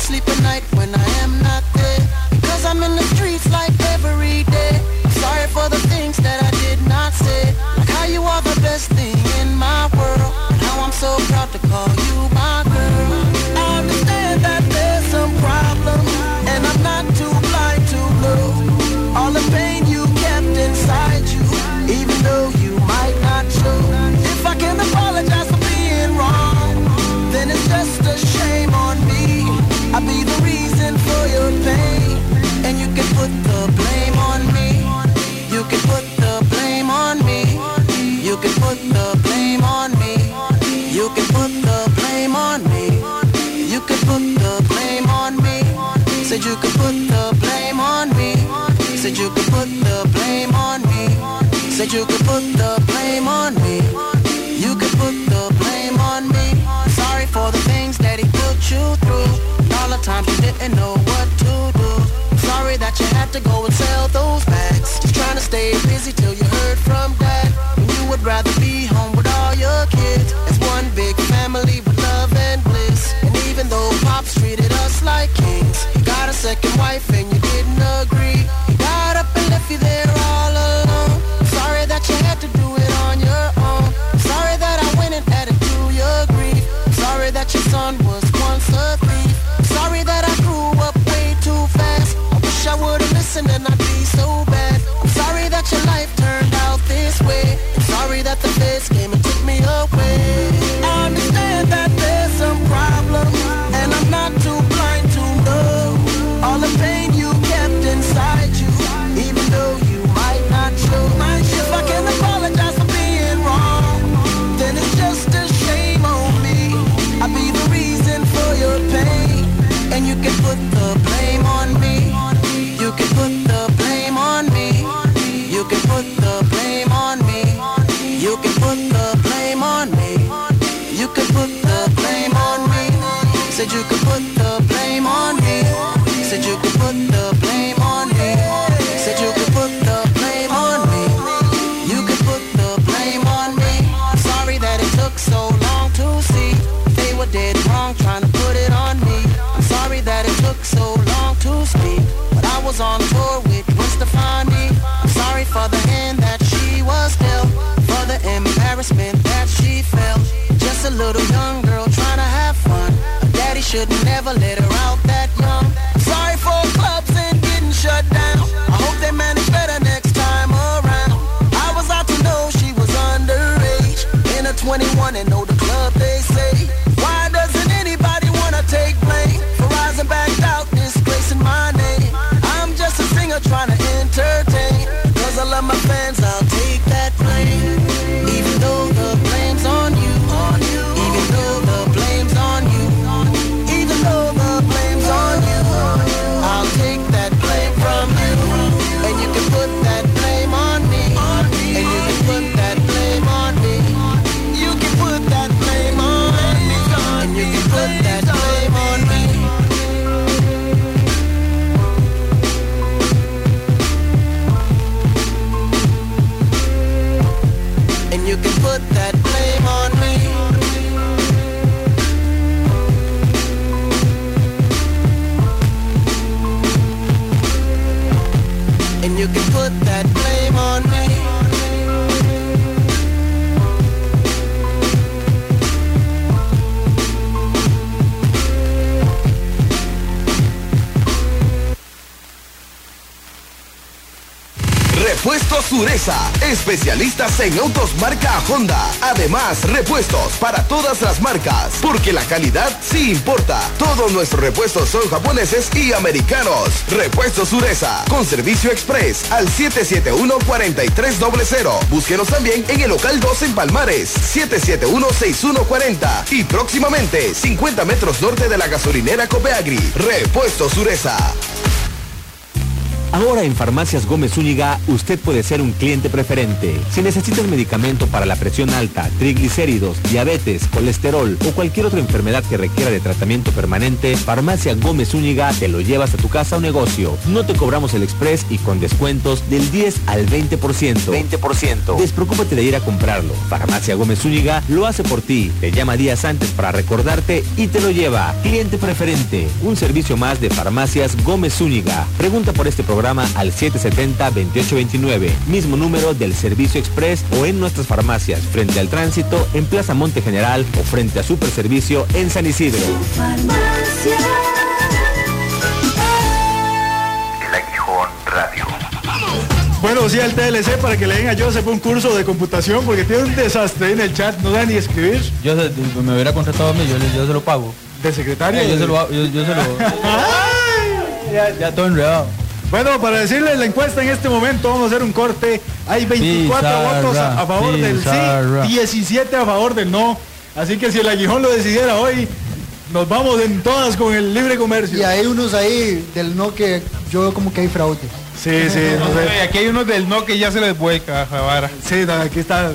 Said you could put the blame on me. You could put the blame on me. Sorry for the things that he put you through. All the times you didn't know what to do. Sorry that you had to go and sell those bags. Just trying to stay busy till you heard from dad. When you would rather be home with all your kids. It's one big family with love and bliss. And even though Pops treated us like kings, you got a second wife and you didn't agree. He got up and left you there all alone. Sorry that you had to do it on your own. Sorry that I went and added to your grief. Sorry that your son was once a thief. Sorry that I grew up way too fast. I wish I would've listened and I'd be so bad. I'm sorry that your life turned out this way. I'm sorry that the feds came and took me away. I understand that there's some problems, and I'm not too blind to know all the pain you kept inside you, even though you might not show. If I can apologize for being wrong, then it's just a shame on me. I'll be the reason for your pain, and you can put the blame on me. You can put the blame on me. You can put the blame on me. You can put the blame on me. You can put the blame on me. Said you could put the blame on me. Said you could put the blame on me. Said you could put the blame on me. You could put the blame on me. Sorry that it took so long to see. They were dead wrong trying to put it on me. I'm sorry that it took so long to speak, but I was on tour with Gwen Stefani. I'm sorry for the hand that she was dealt, for the embarrassment that she felt. Just a little young girl trying to have fun. Her daddy should never let her out that young. Sorry for clubs and getting shut down. I hope they manage better next time around. I was out to know she was underage, in her 21 and know the club they say. Why doesn't anybody wanna take blame for rising back out, disgracing my name? I'm just a singer trying to entertain. Cause I love my fans, I'll take that blame. Even though the blame's on you. Even though the blame's on you. Even though the blame's on you. I'll take that blame from you. And you can put that blame on me. And you can put that blame on me. You can put that blame on me. And you can put that blame on me. And you can put that blame on me. And you can put that blame on me. Repuestos Suresa, especialistas en autos marca Honda. Además, repuestos para todas las marcas, porque la calidad sí importa. Todos nuestros repuestos son japoneses y americanos. Repuestos Suresa, con servicio express al 771-4300. Búsquenos también en el local 2 en Palmares, 771-6140. Y próximamente, 50 metros norte de la gasolinera Copeagri. Repuestos Suresa. Ahora en Farmacias Gómez Zúñiga, usted puede ser un cliente preferente. Si necesitas medicamento para la presión alta, triglicéridos, diabetes, colesterol o cualquier otra enfermedad que requiera de tratamiento permanente, Farmacia Gómez Zúñiga te lo llevas a tu casa o negocio. No te cobramos el express y con descuentos del 10 al 20%. Despreocúpate de ir a comprarlo. Farmacia Gómez Zúñiga lo hace por ti. Te llama días antes para recordarte y te lo lleva. Cliente preferente. Un servicio más de Farmacias Gómez Zúñiga. Pregunta por este programa al 770-2829, mismo número del servicio express, o en nuestras farmacias frente al tránsito en Plaza Monte General o frente a Super Servicio en San Isidro. El Aguijón Radio. Bueno, sí, al TLC para que le den a Joseph un curso de computación porque tiene un desastre en el chat, no da ni escribir. Yo me hubiera contratado a mí, yo se lo pago. ¿De secretario? Yo se lo ya todo enredado. Bueno, para decirles la encuesta en este momento, vamos a hacer un corte. Hay 24 votos a favor del sí, 17 a favor del no. Así que si el Aguijón lo decidiera hoy, nos vamos en todas con el libre comercio. Y hay unos ahí del no que yo veo como que hay fraude. Sí, no sé. Aquí hay unos del no que ya se les vuelca a Javara. Sí, aquí está.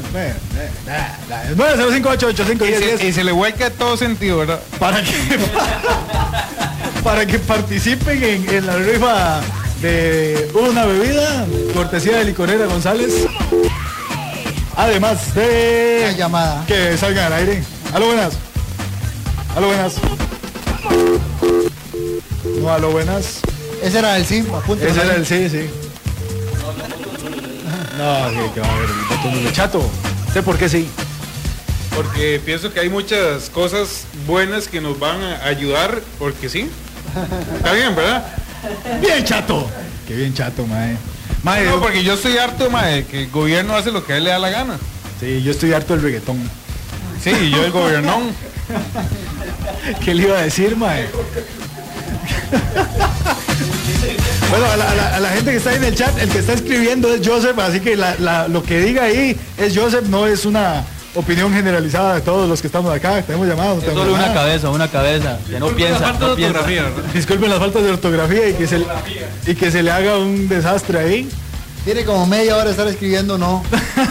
905885510. Y se le vuelca en todo sentido, ¿verdad? Para que participen en la rifa de una bebida, cortesía de Licorera González. Además de la llamada que salgan al aire. Aló, buenas. No, aló, buenas. Ese era el sí, apúntalo. Ese era el sí. No, que va a haber el voto de Chato. ¿Sé por qué sí? Porque pienso que hay muchas cosas buenas que nos van a ayudar, porque sí. Está bien, ¿verdad? Bien, Chato. Qué bien, Chato, mae. No, porque yo estoy harto, mae, que el gobierno hace lo que a él le da la gana. Sí, yo estoy harto del reggaetón. Sí, yo el gobernón. ¿Qué le iba a decir, mae? Bueno, a la gente que está ahí en el chat, el que está escribiendo es Joseph, así que lo que diga ahí es Joseph, no es una opinión generalizada de todos los que estamos acá. Tenemos llamados. Es solo una cabeza, que no piensa. No piensa. Disculpen las faltas de ortografía y que se le haga un desastre ahí. Tiene como media hora de estar escribiendo, no.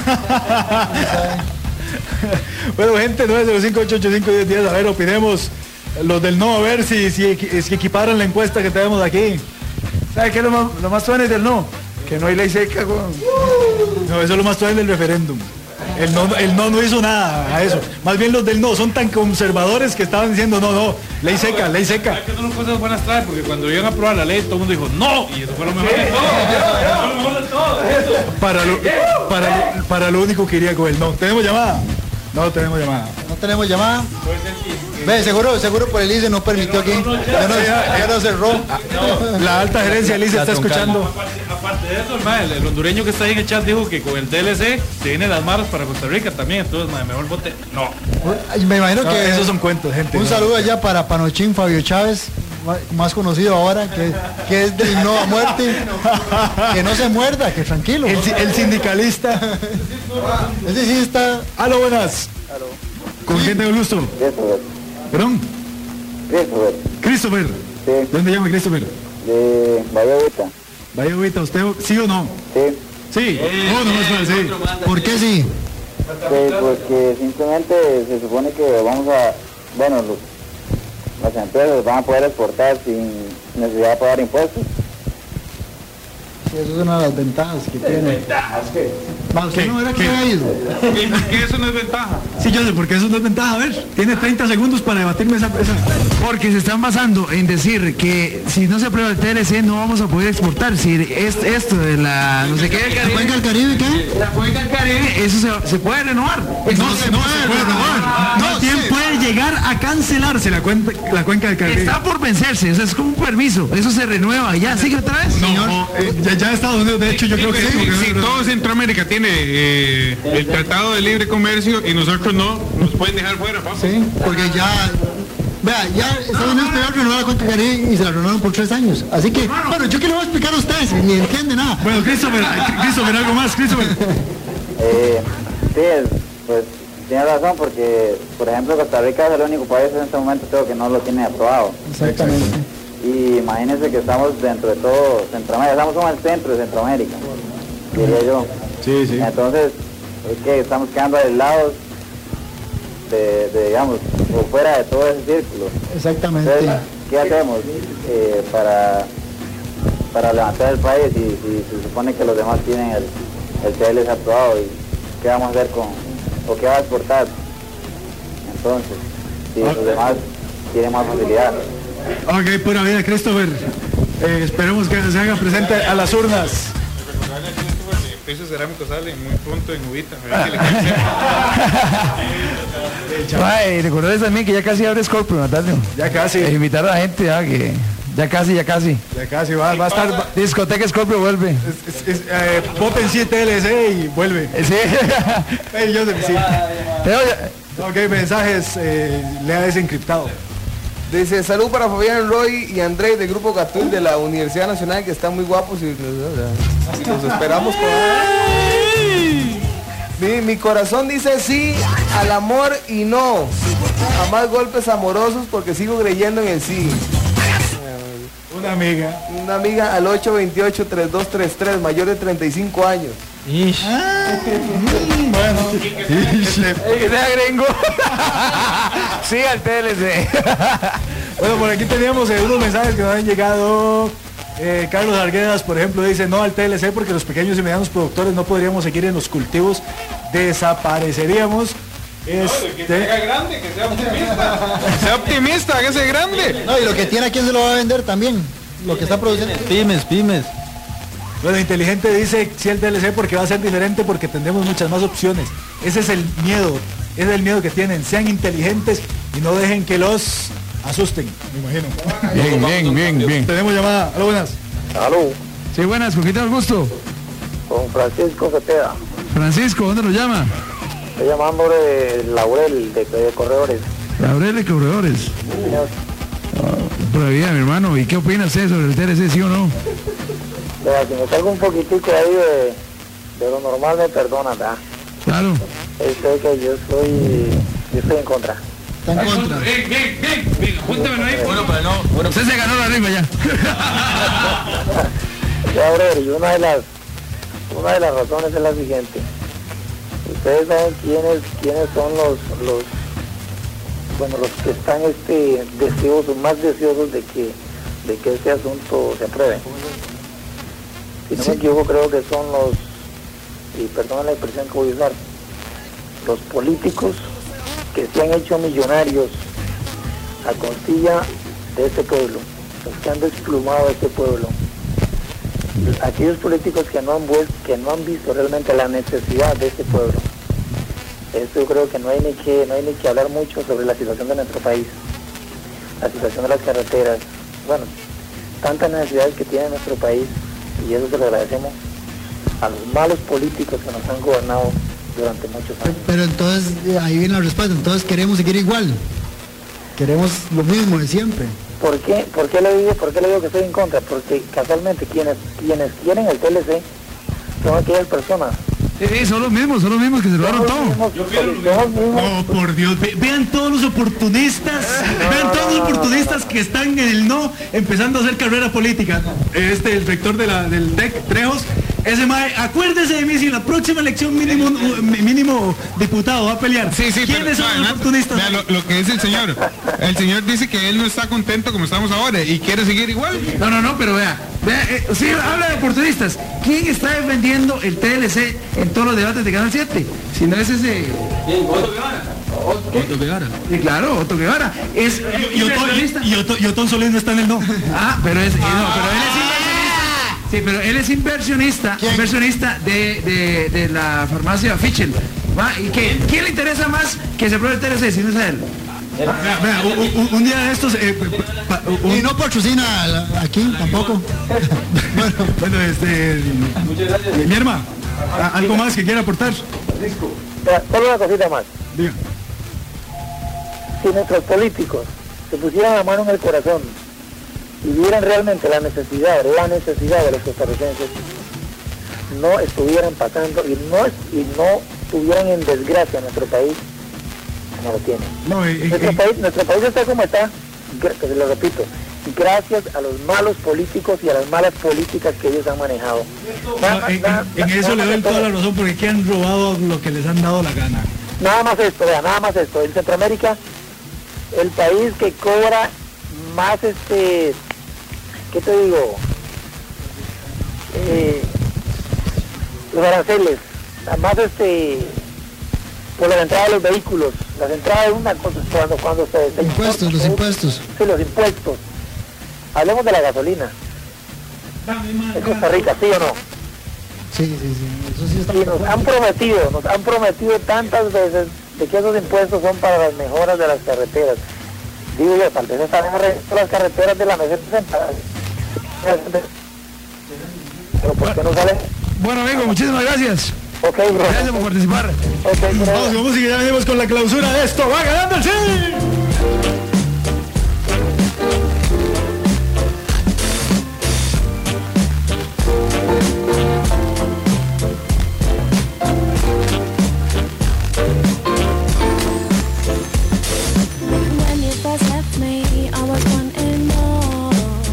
Bueno, gente, 90588551010, a ver, opinemos los del no, a ver si equiparan la encuesta que tenemos aquí. ¿Sabe qué es lo más suave del no? Que no hay ley seca, güey. No, eso es lo más suave del referéndum. El no hizo nada a eso. Más bien los del no son tan conservadores que estaban diciendo no, ley seca. Es que son cosas buenas traer, porque cuando iban a aprobar la ley todo el mundo dijo no, y eso fue lo mejor de todo. Para lo único que iría con el no. ¿Tenemos llamada? No tenemos llamada. No tenemos llamada. Ve, seguro por el ICE no permitió aquí. Ya no cerró. La alta gerencia del ICE está escuchando. Aparte de eso, el hondureño que está ahí en el chat dijo que con el TLC se vienen las maras para Costa Rica también. Entonces, mejor vote. No. Me imagino que esos son cuentos, gente. Un saludo allá para Panochín Fabio Chávez, más conocido ahora, que es del no a muerte. Que no se muerda, que tranquilo. El sindicalista. Ese sí está. Aló, buenas. Aló. ¿Con quién tengo el gusto? Christopher. ¿Perdón? Christopher. Sí. ¿Dónde llama Christopher? De Valladolid. Valladolid, ¿usted sí o no? Sí. Sí. No más para sí. ¿Por qué sí? Porque simplemente se supone que las empresas van a poder exportar sin necesidad de pagar impuestos. Eso es una de las ventajas que tiene. ¿Ventajas qué? ¿Qué no era que se ha ido? ¿Qué eso no es ventaja? Sí, yo sé, porque eso no es ventaja. A ver, tiene 30 segundos para debatirme esa. Porque se están basando en decir que si no se aprueba el TLC no vamos a poder exportar. Si es esto de la no sé qué. ¿La cuenca del Caribe qué? La cuenca del Caribe, eso se puede renovar. No se puede renovar. No, ¿quién puede llegar a cancelarse la cuenca del Caribe? Está por vencerse, o sea, es como un permiso. Eso se renueva. ¿Ya sigue otra vez? No, ya Estados Unidos, de hecho, yo creo que sí. Si todo Centroamérica tiene el Tratado de Libre Comercio y nosotros no, nos pueden dejar fuera, papá. Sí, porque ya Estados Unidos pidió renovar la cuenca del Caribe y se la renovaron por 3 años. Así que, bueno, yo que le voy a explicar a ustedes, ni entiende nada. Bueno, Christopher, algo más, Christopher. Sí, pues tiene razón, porque, por ejemplo, Costa Rica es el único país en este momento creo que no lo tiene aprobado. Exactamente. Y imagínense que estamos dentro de todo Centroamérica, estamos como el centro de Centroamérica, diría yo. Sí. Entonces, es que estamos quedando aislados digamos, por fuera de todo ese círculo. Exactamente. Entonces, ¿qué hacemos para levantar el país si se supone que los demás tienen el TLC aprobado? ¿Y qué vamos a hacer o qué va a exportar? Entonces, si los demás tienen más facilidad. Ok, pura vida, Christopher. Esperemos que se haga presente a las urnas. El piso cerámico sale muy pronto en Ubita. Recuerda también que ya casi abre Scorpio, Natalio. Ya casi. Invitar a la gente que ya casi. Ya casi va a estar. Discoteca Scorpio vuelve. Voten 7 TLC y vuelve. Sí. Yo sí. Ok, mensajes, lea ese encriptado. Dice, salud para Fabián Roy y Andrés del Grupo Gatul de la Universidad Nacional, que están muy guapos y los esperamos con... Mi corazón dice sí al amor y no a más golpes amorosos porque sigo creyendo en el sí. Una amiga. Una amiga al 828-3233, mayor de 35 años. Bueno. Que sea gringo. Sí, al TLC. Bueno, por aquí teníamos unos mensajes que nos han llegado. Carlos Arguedas, por ejemplo, dice no al TLC porque los pequeños y medianos productores no podríamos seguir en los cultivos, desapareceríamos. Que sea grande, que sea optimista. Sea optimista, que sea grande. No, y lo que tiene, ¿a quién se lo va a vender también? Lo que está produciendo. Pymes. Bueno, inteligente dice sí el TLC porque va a ser diferente porque tendremos muchas más opciones. Ese es el miedo, que tienen. Sean inteligentes y no dejen que los asusten, me imagino. Bien. Tenemos llamada. Aló, buenas. Aló. Sí, buenas, ¿con quién te da el gusto? Con Francisco Cepeda. Francisco, ¿dónde lo llama? Estoy llamando de Laurel, de Corredores. Laurel de Corredores. Pero bien, mi hermano, ¿y qué opinas usted sobre el TLC, sí o no? Vea, si me salgo un poquitico ahí de lo normal, me perdona, ¿verdad? Claro. Es que yo estoy en contra. Está en contra. Bien, júntamelo ahí. Bueno, pero no. Bueno, usted se ganó la rifa ya. Ya, brother, y una de las razones es la siguiente. Ustedes saben quiénes son los que están más deseosos de que este asunto se apruebe. Si no me equivoco, creo que son y perdona la expresión que voy a usar, los políticos que se han hecho millonarios a costilla de este pueblo, los que han desplumado a este pueblo. Aquellos políticos que no han visto realmente la necesidad de este pueblo. Esto yo creo que no hay ni que hablar mucho sobre la situación de nuestro país, la situación de las carreteras, bueno, tantas necesidades que tiene nuestro país, y eso se lo agradecemos a los malos políticos que nos han gobernado durante muchos años. Pero entonces, ahí viene la respuesta, entonces queremos seguir igual. Queremos lo mismo de siempre. ¿Por qué le digo que estoy en contra? Porque casualmente quienes quieren el TLC son aquellas personas. Sí, son los mismos que se robaron todo. Oh, por Dios, vean todos los oportunistas, que están en el no, empezando a hacer carrera política. El rector del DEC, Trejos, ese mae, acuérdese de mí si en la próxima elección mínimo diputado va a pelear. Sí, ¿Quiénes son los oportunistas? Vea lo que dice el señor dice que él no está contento como estamos ahora y quiere seguir igual. No, pero vea, sí, habla de oportunistas. ¿Quién está defendiendo el TLC en todos los debates de Canal 7? Si no es ese... Otto Guevara. Sí, claro, Otto Guevara. Y Otón Solís no está en el no. Pero él es inversionista. Sí, pero él es inversionista de la farmacia Fischel. ¿Y quién le interesa más que se apruebe el TLC si no es a él? Un día de estos y no patrocina aquí tampoco. bueno, Muchas gracias. mi hermano, algo más que quiera aportar. Solo una cosita más. Diga. Si nuestros políticos se pusieran la mano en el corazón y vieran realmente la necesidad de los costarricenses, no estuvieran pasando y no estuvieran en desgracia nuestro país como lo tiene. Nuestro país está como está, que lo repito, gracias a los malos políticos y a las malas políticas que ellos han manejado. En eso le doy toda la razón, porque aquí han robado lo que les han dado la gana. Nada más esto. En Centroamérica, el país que cobra más ¿qué te digo? Los aranceles, más por la entrada de los vehículos, las entradas de una cosa cuando se impuestos, los impuestos. Sí, los impuestos. Hablemos de la gasolina. ¿En Costa Rica, sí o no? Sí, eso sí está. Y nos han prometido tantas veces de que esos impuestos son para las mejoras de las carreteras. Digo yo, tal vez están arreglando las carreteras de la meseta central. Pero ¿por qué no sale? Bueno, amigo, muchísimas gracias. Ok, bro. Gracias por participar. Okay, vamos con música y ya venimos con la clausura de esto. ¡Va ganando el sí! When you first left me, I was wanting more.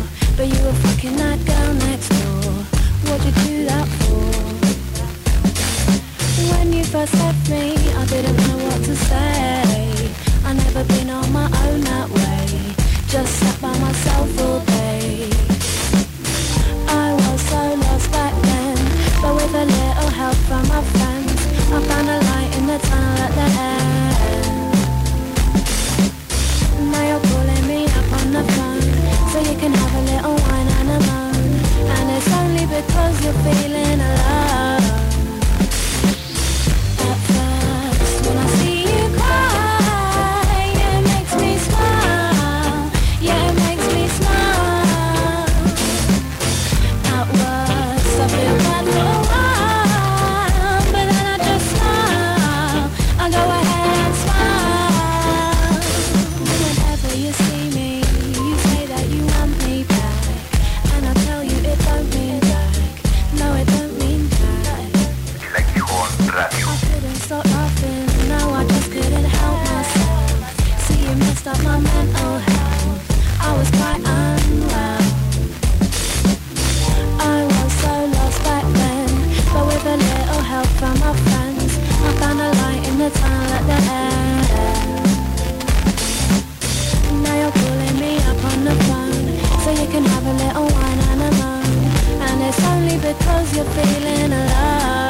because you're feeling alive.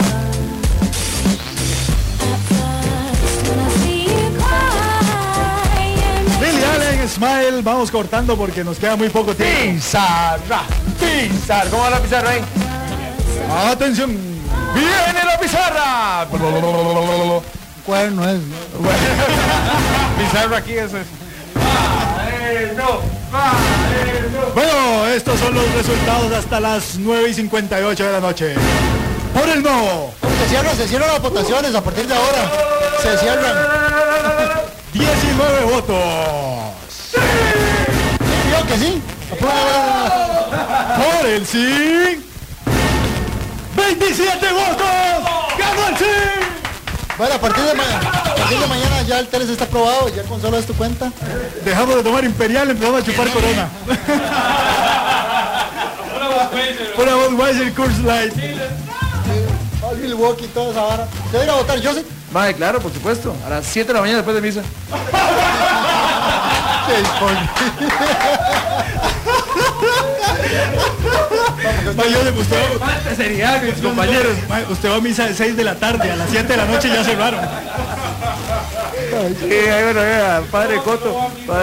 At first, when I see you crying, Lily Allen, Smile, vamos cortando porque nos queda muy poco tiempo. Pizarra, pizarra, ¿cómo va la pizarra ahí? Atención, viene la pizarra. Cuaderno es. Pizarra aquí es. Bueno, estos son los resultados hasta las 9:58 de la noche. Por el no. Se cierran las votaciones a partir de ahora. Se cierran. 19 votos. Yo que sí. Por el sí. 27 votos. ¡Ganó el sí! Bueno, a partir de mañana ya el TLC está aprobado, ya con solo esto cuenta. Dejamos de tomar Imperial, empezamos a chupar Corona. Una Budweiser Coors Light. Al Milwaukee, toda esa vara. ¿Usted va a ir a votar, Joseph? Vale, claro, por supuesto. A las 7 de la mañana después de misa. Seriedad, mis compañeros. Usted va a misa de 6 de la tarde, a las 7 de la noche ya cerraron. Sí, ahí bueno, padre Coto.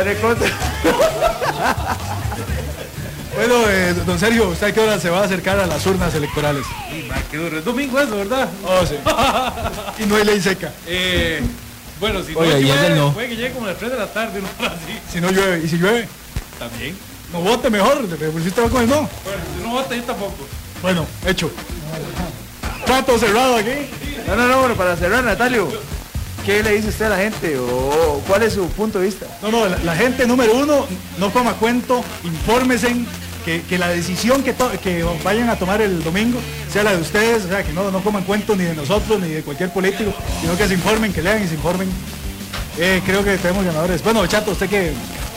Bueno, don Sergio, ¿usted a qué hora se va a acercar a las urnas electorales? Qué duro. Es domingo eso, ¿verdad? Oh, sí. Y no hay ley seca. Bueno, si Oiga, no y llueve, él no. puede que llegue como a las 3 de la tarde, una hora así. Si no llueve, ¿y si llueve? También. No vote mejor, si usted va con el no. Bueno, si no vota, yo tampoco. Bueno, hecho. Trato cerrado aquí. No, bueno, para cerrar, Natalio, ¿qué le dice usted a la gente o cuál es su punto de vista? No, la gente número uno, no coma cuento, infórmense que la decisión que vayan a tomar el domingo sea la de ustedes, o sea, que no coman cuento ni de nosotros ni de cualquier político, sino que se informen, que lean y se informen. Creo que tenemos ganadores. Bueno, Chato, ¿usted qué?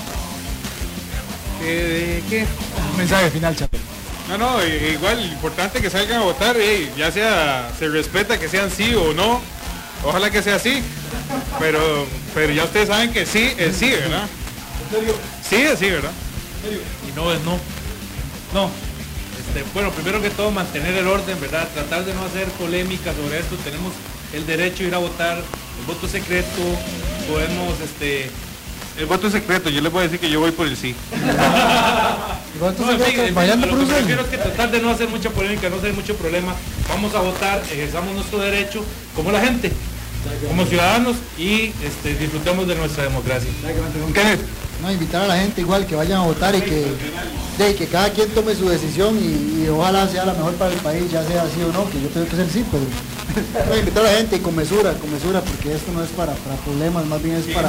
¿Qué? Un mensaje final, Chato. No, igual, importante que salgan a votar, ya sea, se respeta que sean sí o no, ojalá que sea sí, pero ya ustedes saben que sí es sí, ¿verdad? ¿En serio? Sí es sí, ¿verdad? Y no es no. No. Bueno, primero que todo mantener el orden, ¿verdad? Tratar de no hacer polémica sobre esto, tenemos el derecho a ir a votar, el voto secreto, podemos, El voto es secreto, yo les voy a decir que yo voy por el sí. Lo que prefiero es que tratar de no hacer mucha polémica, no hacer mucho problema. Vamos a votar, ejerzamos nuestro derecho como la gente, como ciudadanos y disfrutemos de nuestra democracia. No, invitar a la gente igual que vayan a votar y que cada quien tome su decisión y ojalá sea la mejor para el país, ya sea así o no, que yo tengo que ser sí, pero no, invitar a la gente con mesura, porque esto no es para problemas, más bien es para...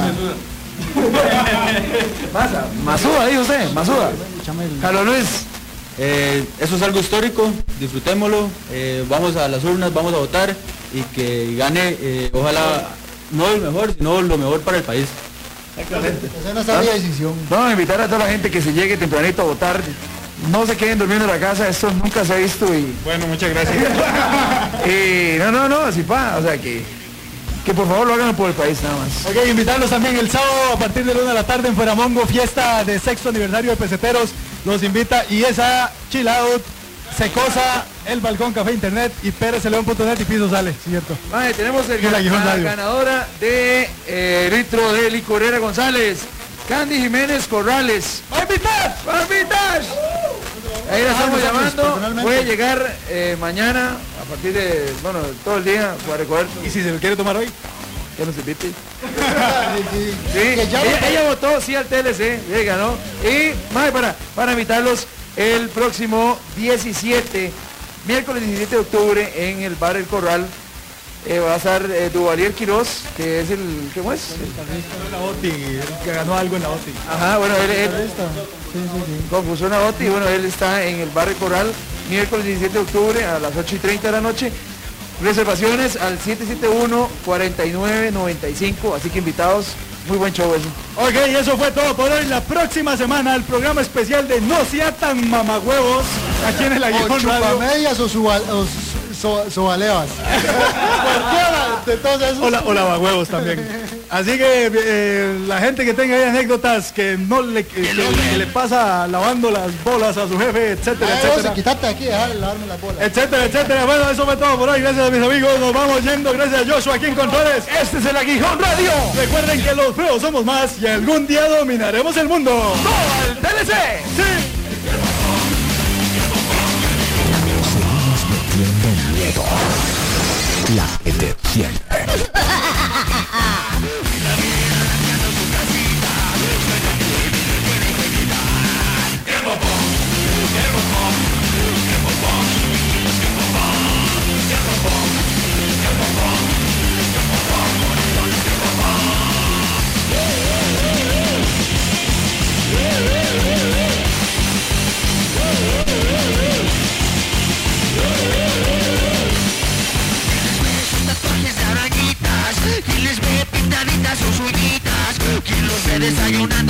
¿Qué pasa? Masuda, dijo usted, Masuda. Carlos Luis, eso es algo histórico, disfrutémoslo, vamos a las urnas, vamos a votar y que gane, ojalá, no el mejor, sino lo mejor para el país. Exactamente. Esa es una sabia decisión. Vamos a invitar a toda la gente que se llegue tempranito a votar. No se queden durmiendo en la casa, esto nunca se ha visto y... Bueno, muchas gracias. No, así va, o sea que por favor lo hagan por el país nada más. Ok, invitarlos también el sábado a partir de la 1 de la tarde en Fueramongo, fiesta de sexto aniversario de Peseteros, los invita y esa Chill Out, Secosa, El Balcón, Café Internet y PérezLeón.net y Piso Sale, ¿cierto? Vale, tenemos la ganadora de litro de licorera González, Candy Jiménez Corrales. ¡Va a invitar! Ahí la estamos llamando, puede llegar mañana a partir de, todo el día para recoger. ¿Y si se lo quiere tomar hoy? Que nos invite. Sí, ella votó sí al TLC, ganó. Y para invitarlos el próximo 17, miércoles 17 de octubre en el bar El Corral. Va a estar Duvalier Quiroz, que es ¿cómo es? La OTI, que ganó algo en la OTI. Ajá, bueno, él concursó en la OTI y bueno, él está en el bar El Corral, miércoles 17 de octubre a las 8:30 de la noche. Reservaciones al 771-4995, así que invitados, muy buen show eso. Ok, y eso fue todo por hoy. La próxima semana el programa especial de No Sea Tan Mamagüevos, aquí en el Aguijón Radio. Chupamedias o sobalevas. O lavagüevos también. Así que la gente que tenga ahí anécdotas que no le, que le pasa lavando las bolas a su jefe, etcétera, etcétera. Quítate aquí, dejar de lavarme las bolas. Etcétera, etcétera. Bueno, eso fue todo por hoy. Gracias a mis amigos. Nos vamos yendo. Gracias a Joshua aquí en Controles. Este es el Aguijón Radio. Recuerden que los feos somos más y algún día dominaremos el mundo. ¡Todo el TLC! ¡Sí! Seguimos metiendo miedo. La que te siente. ¿Quién les ve pintaditas sus uñitas? ¿Quién los ve desayunando?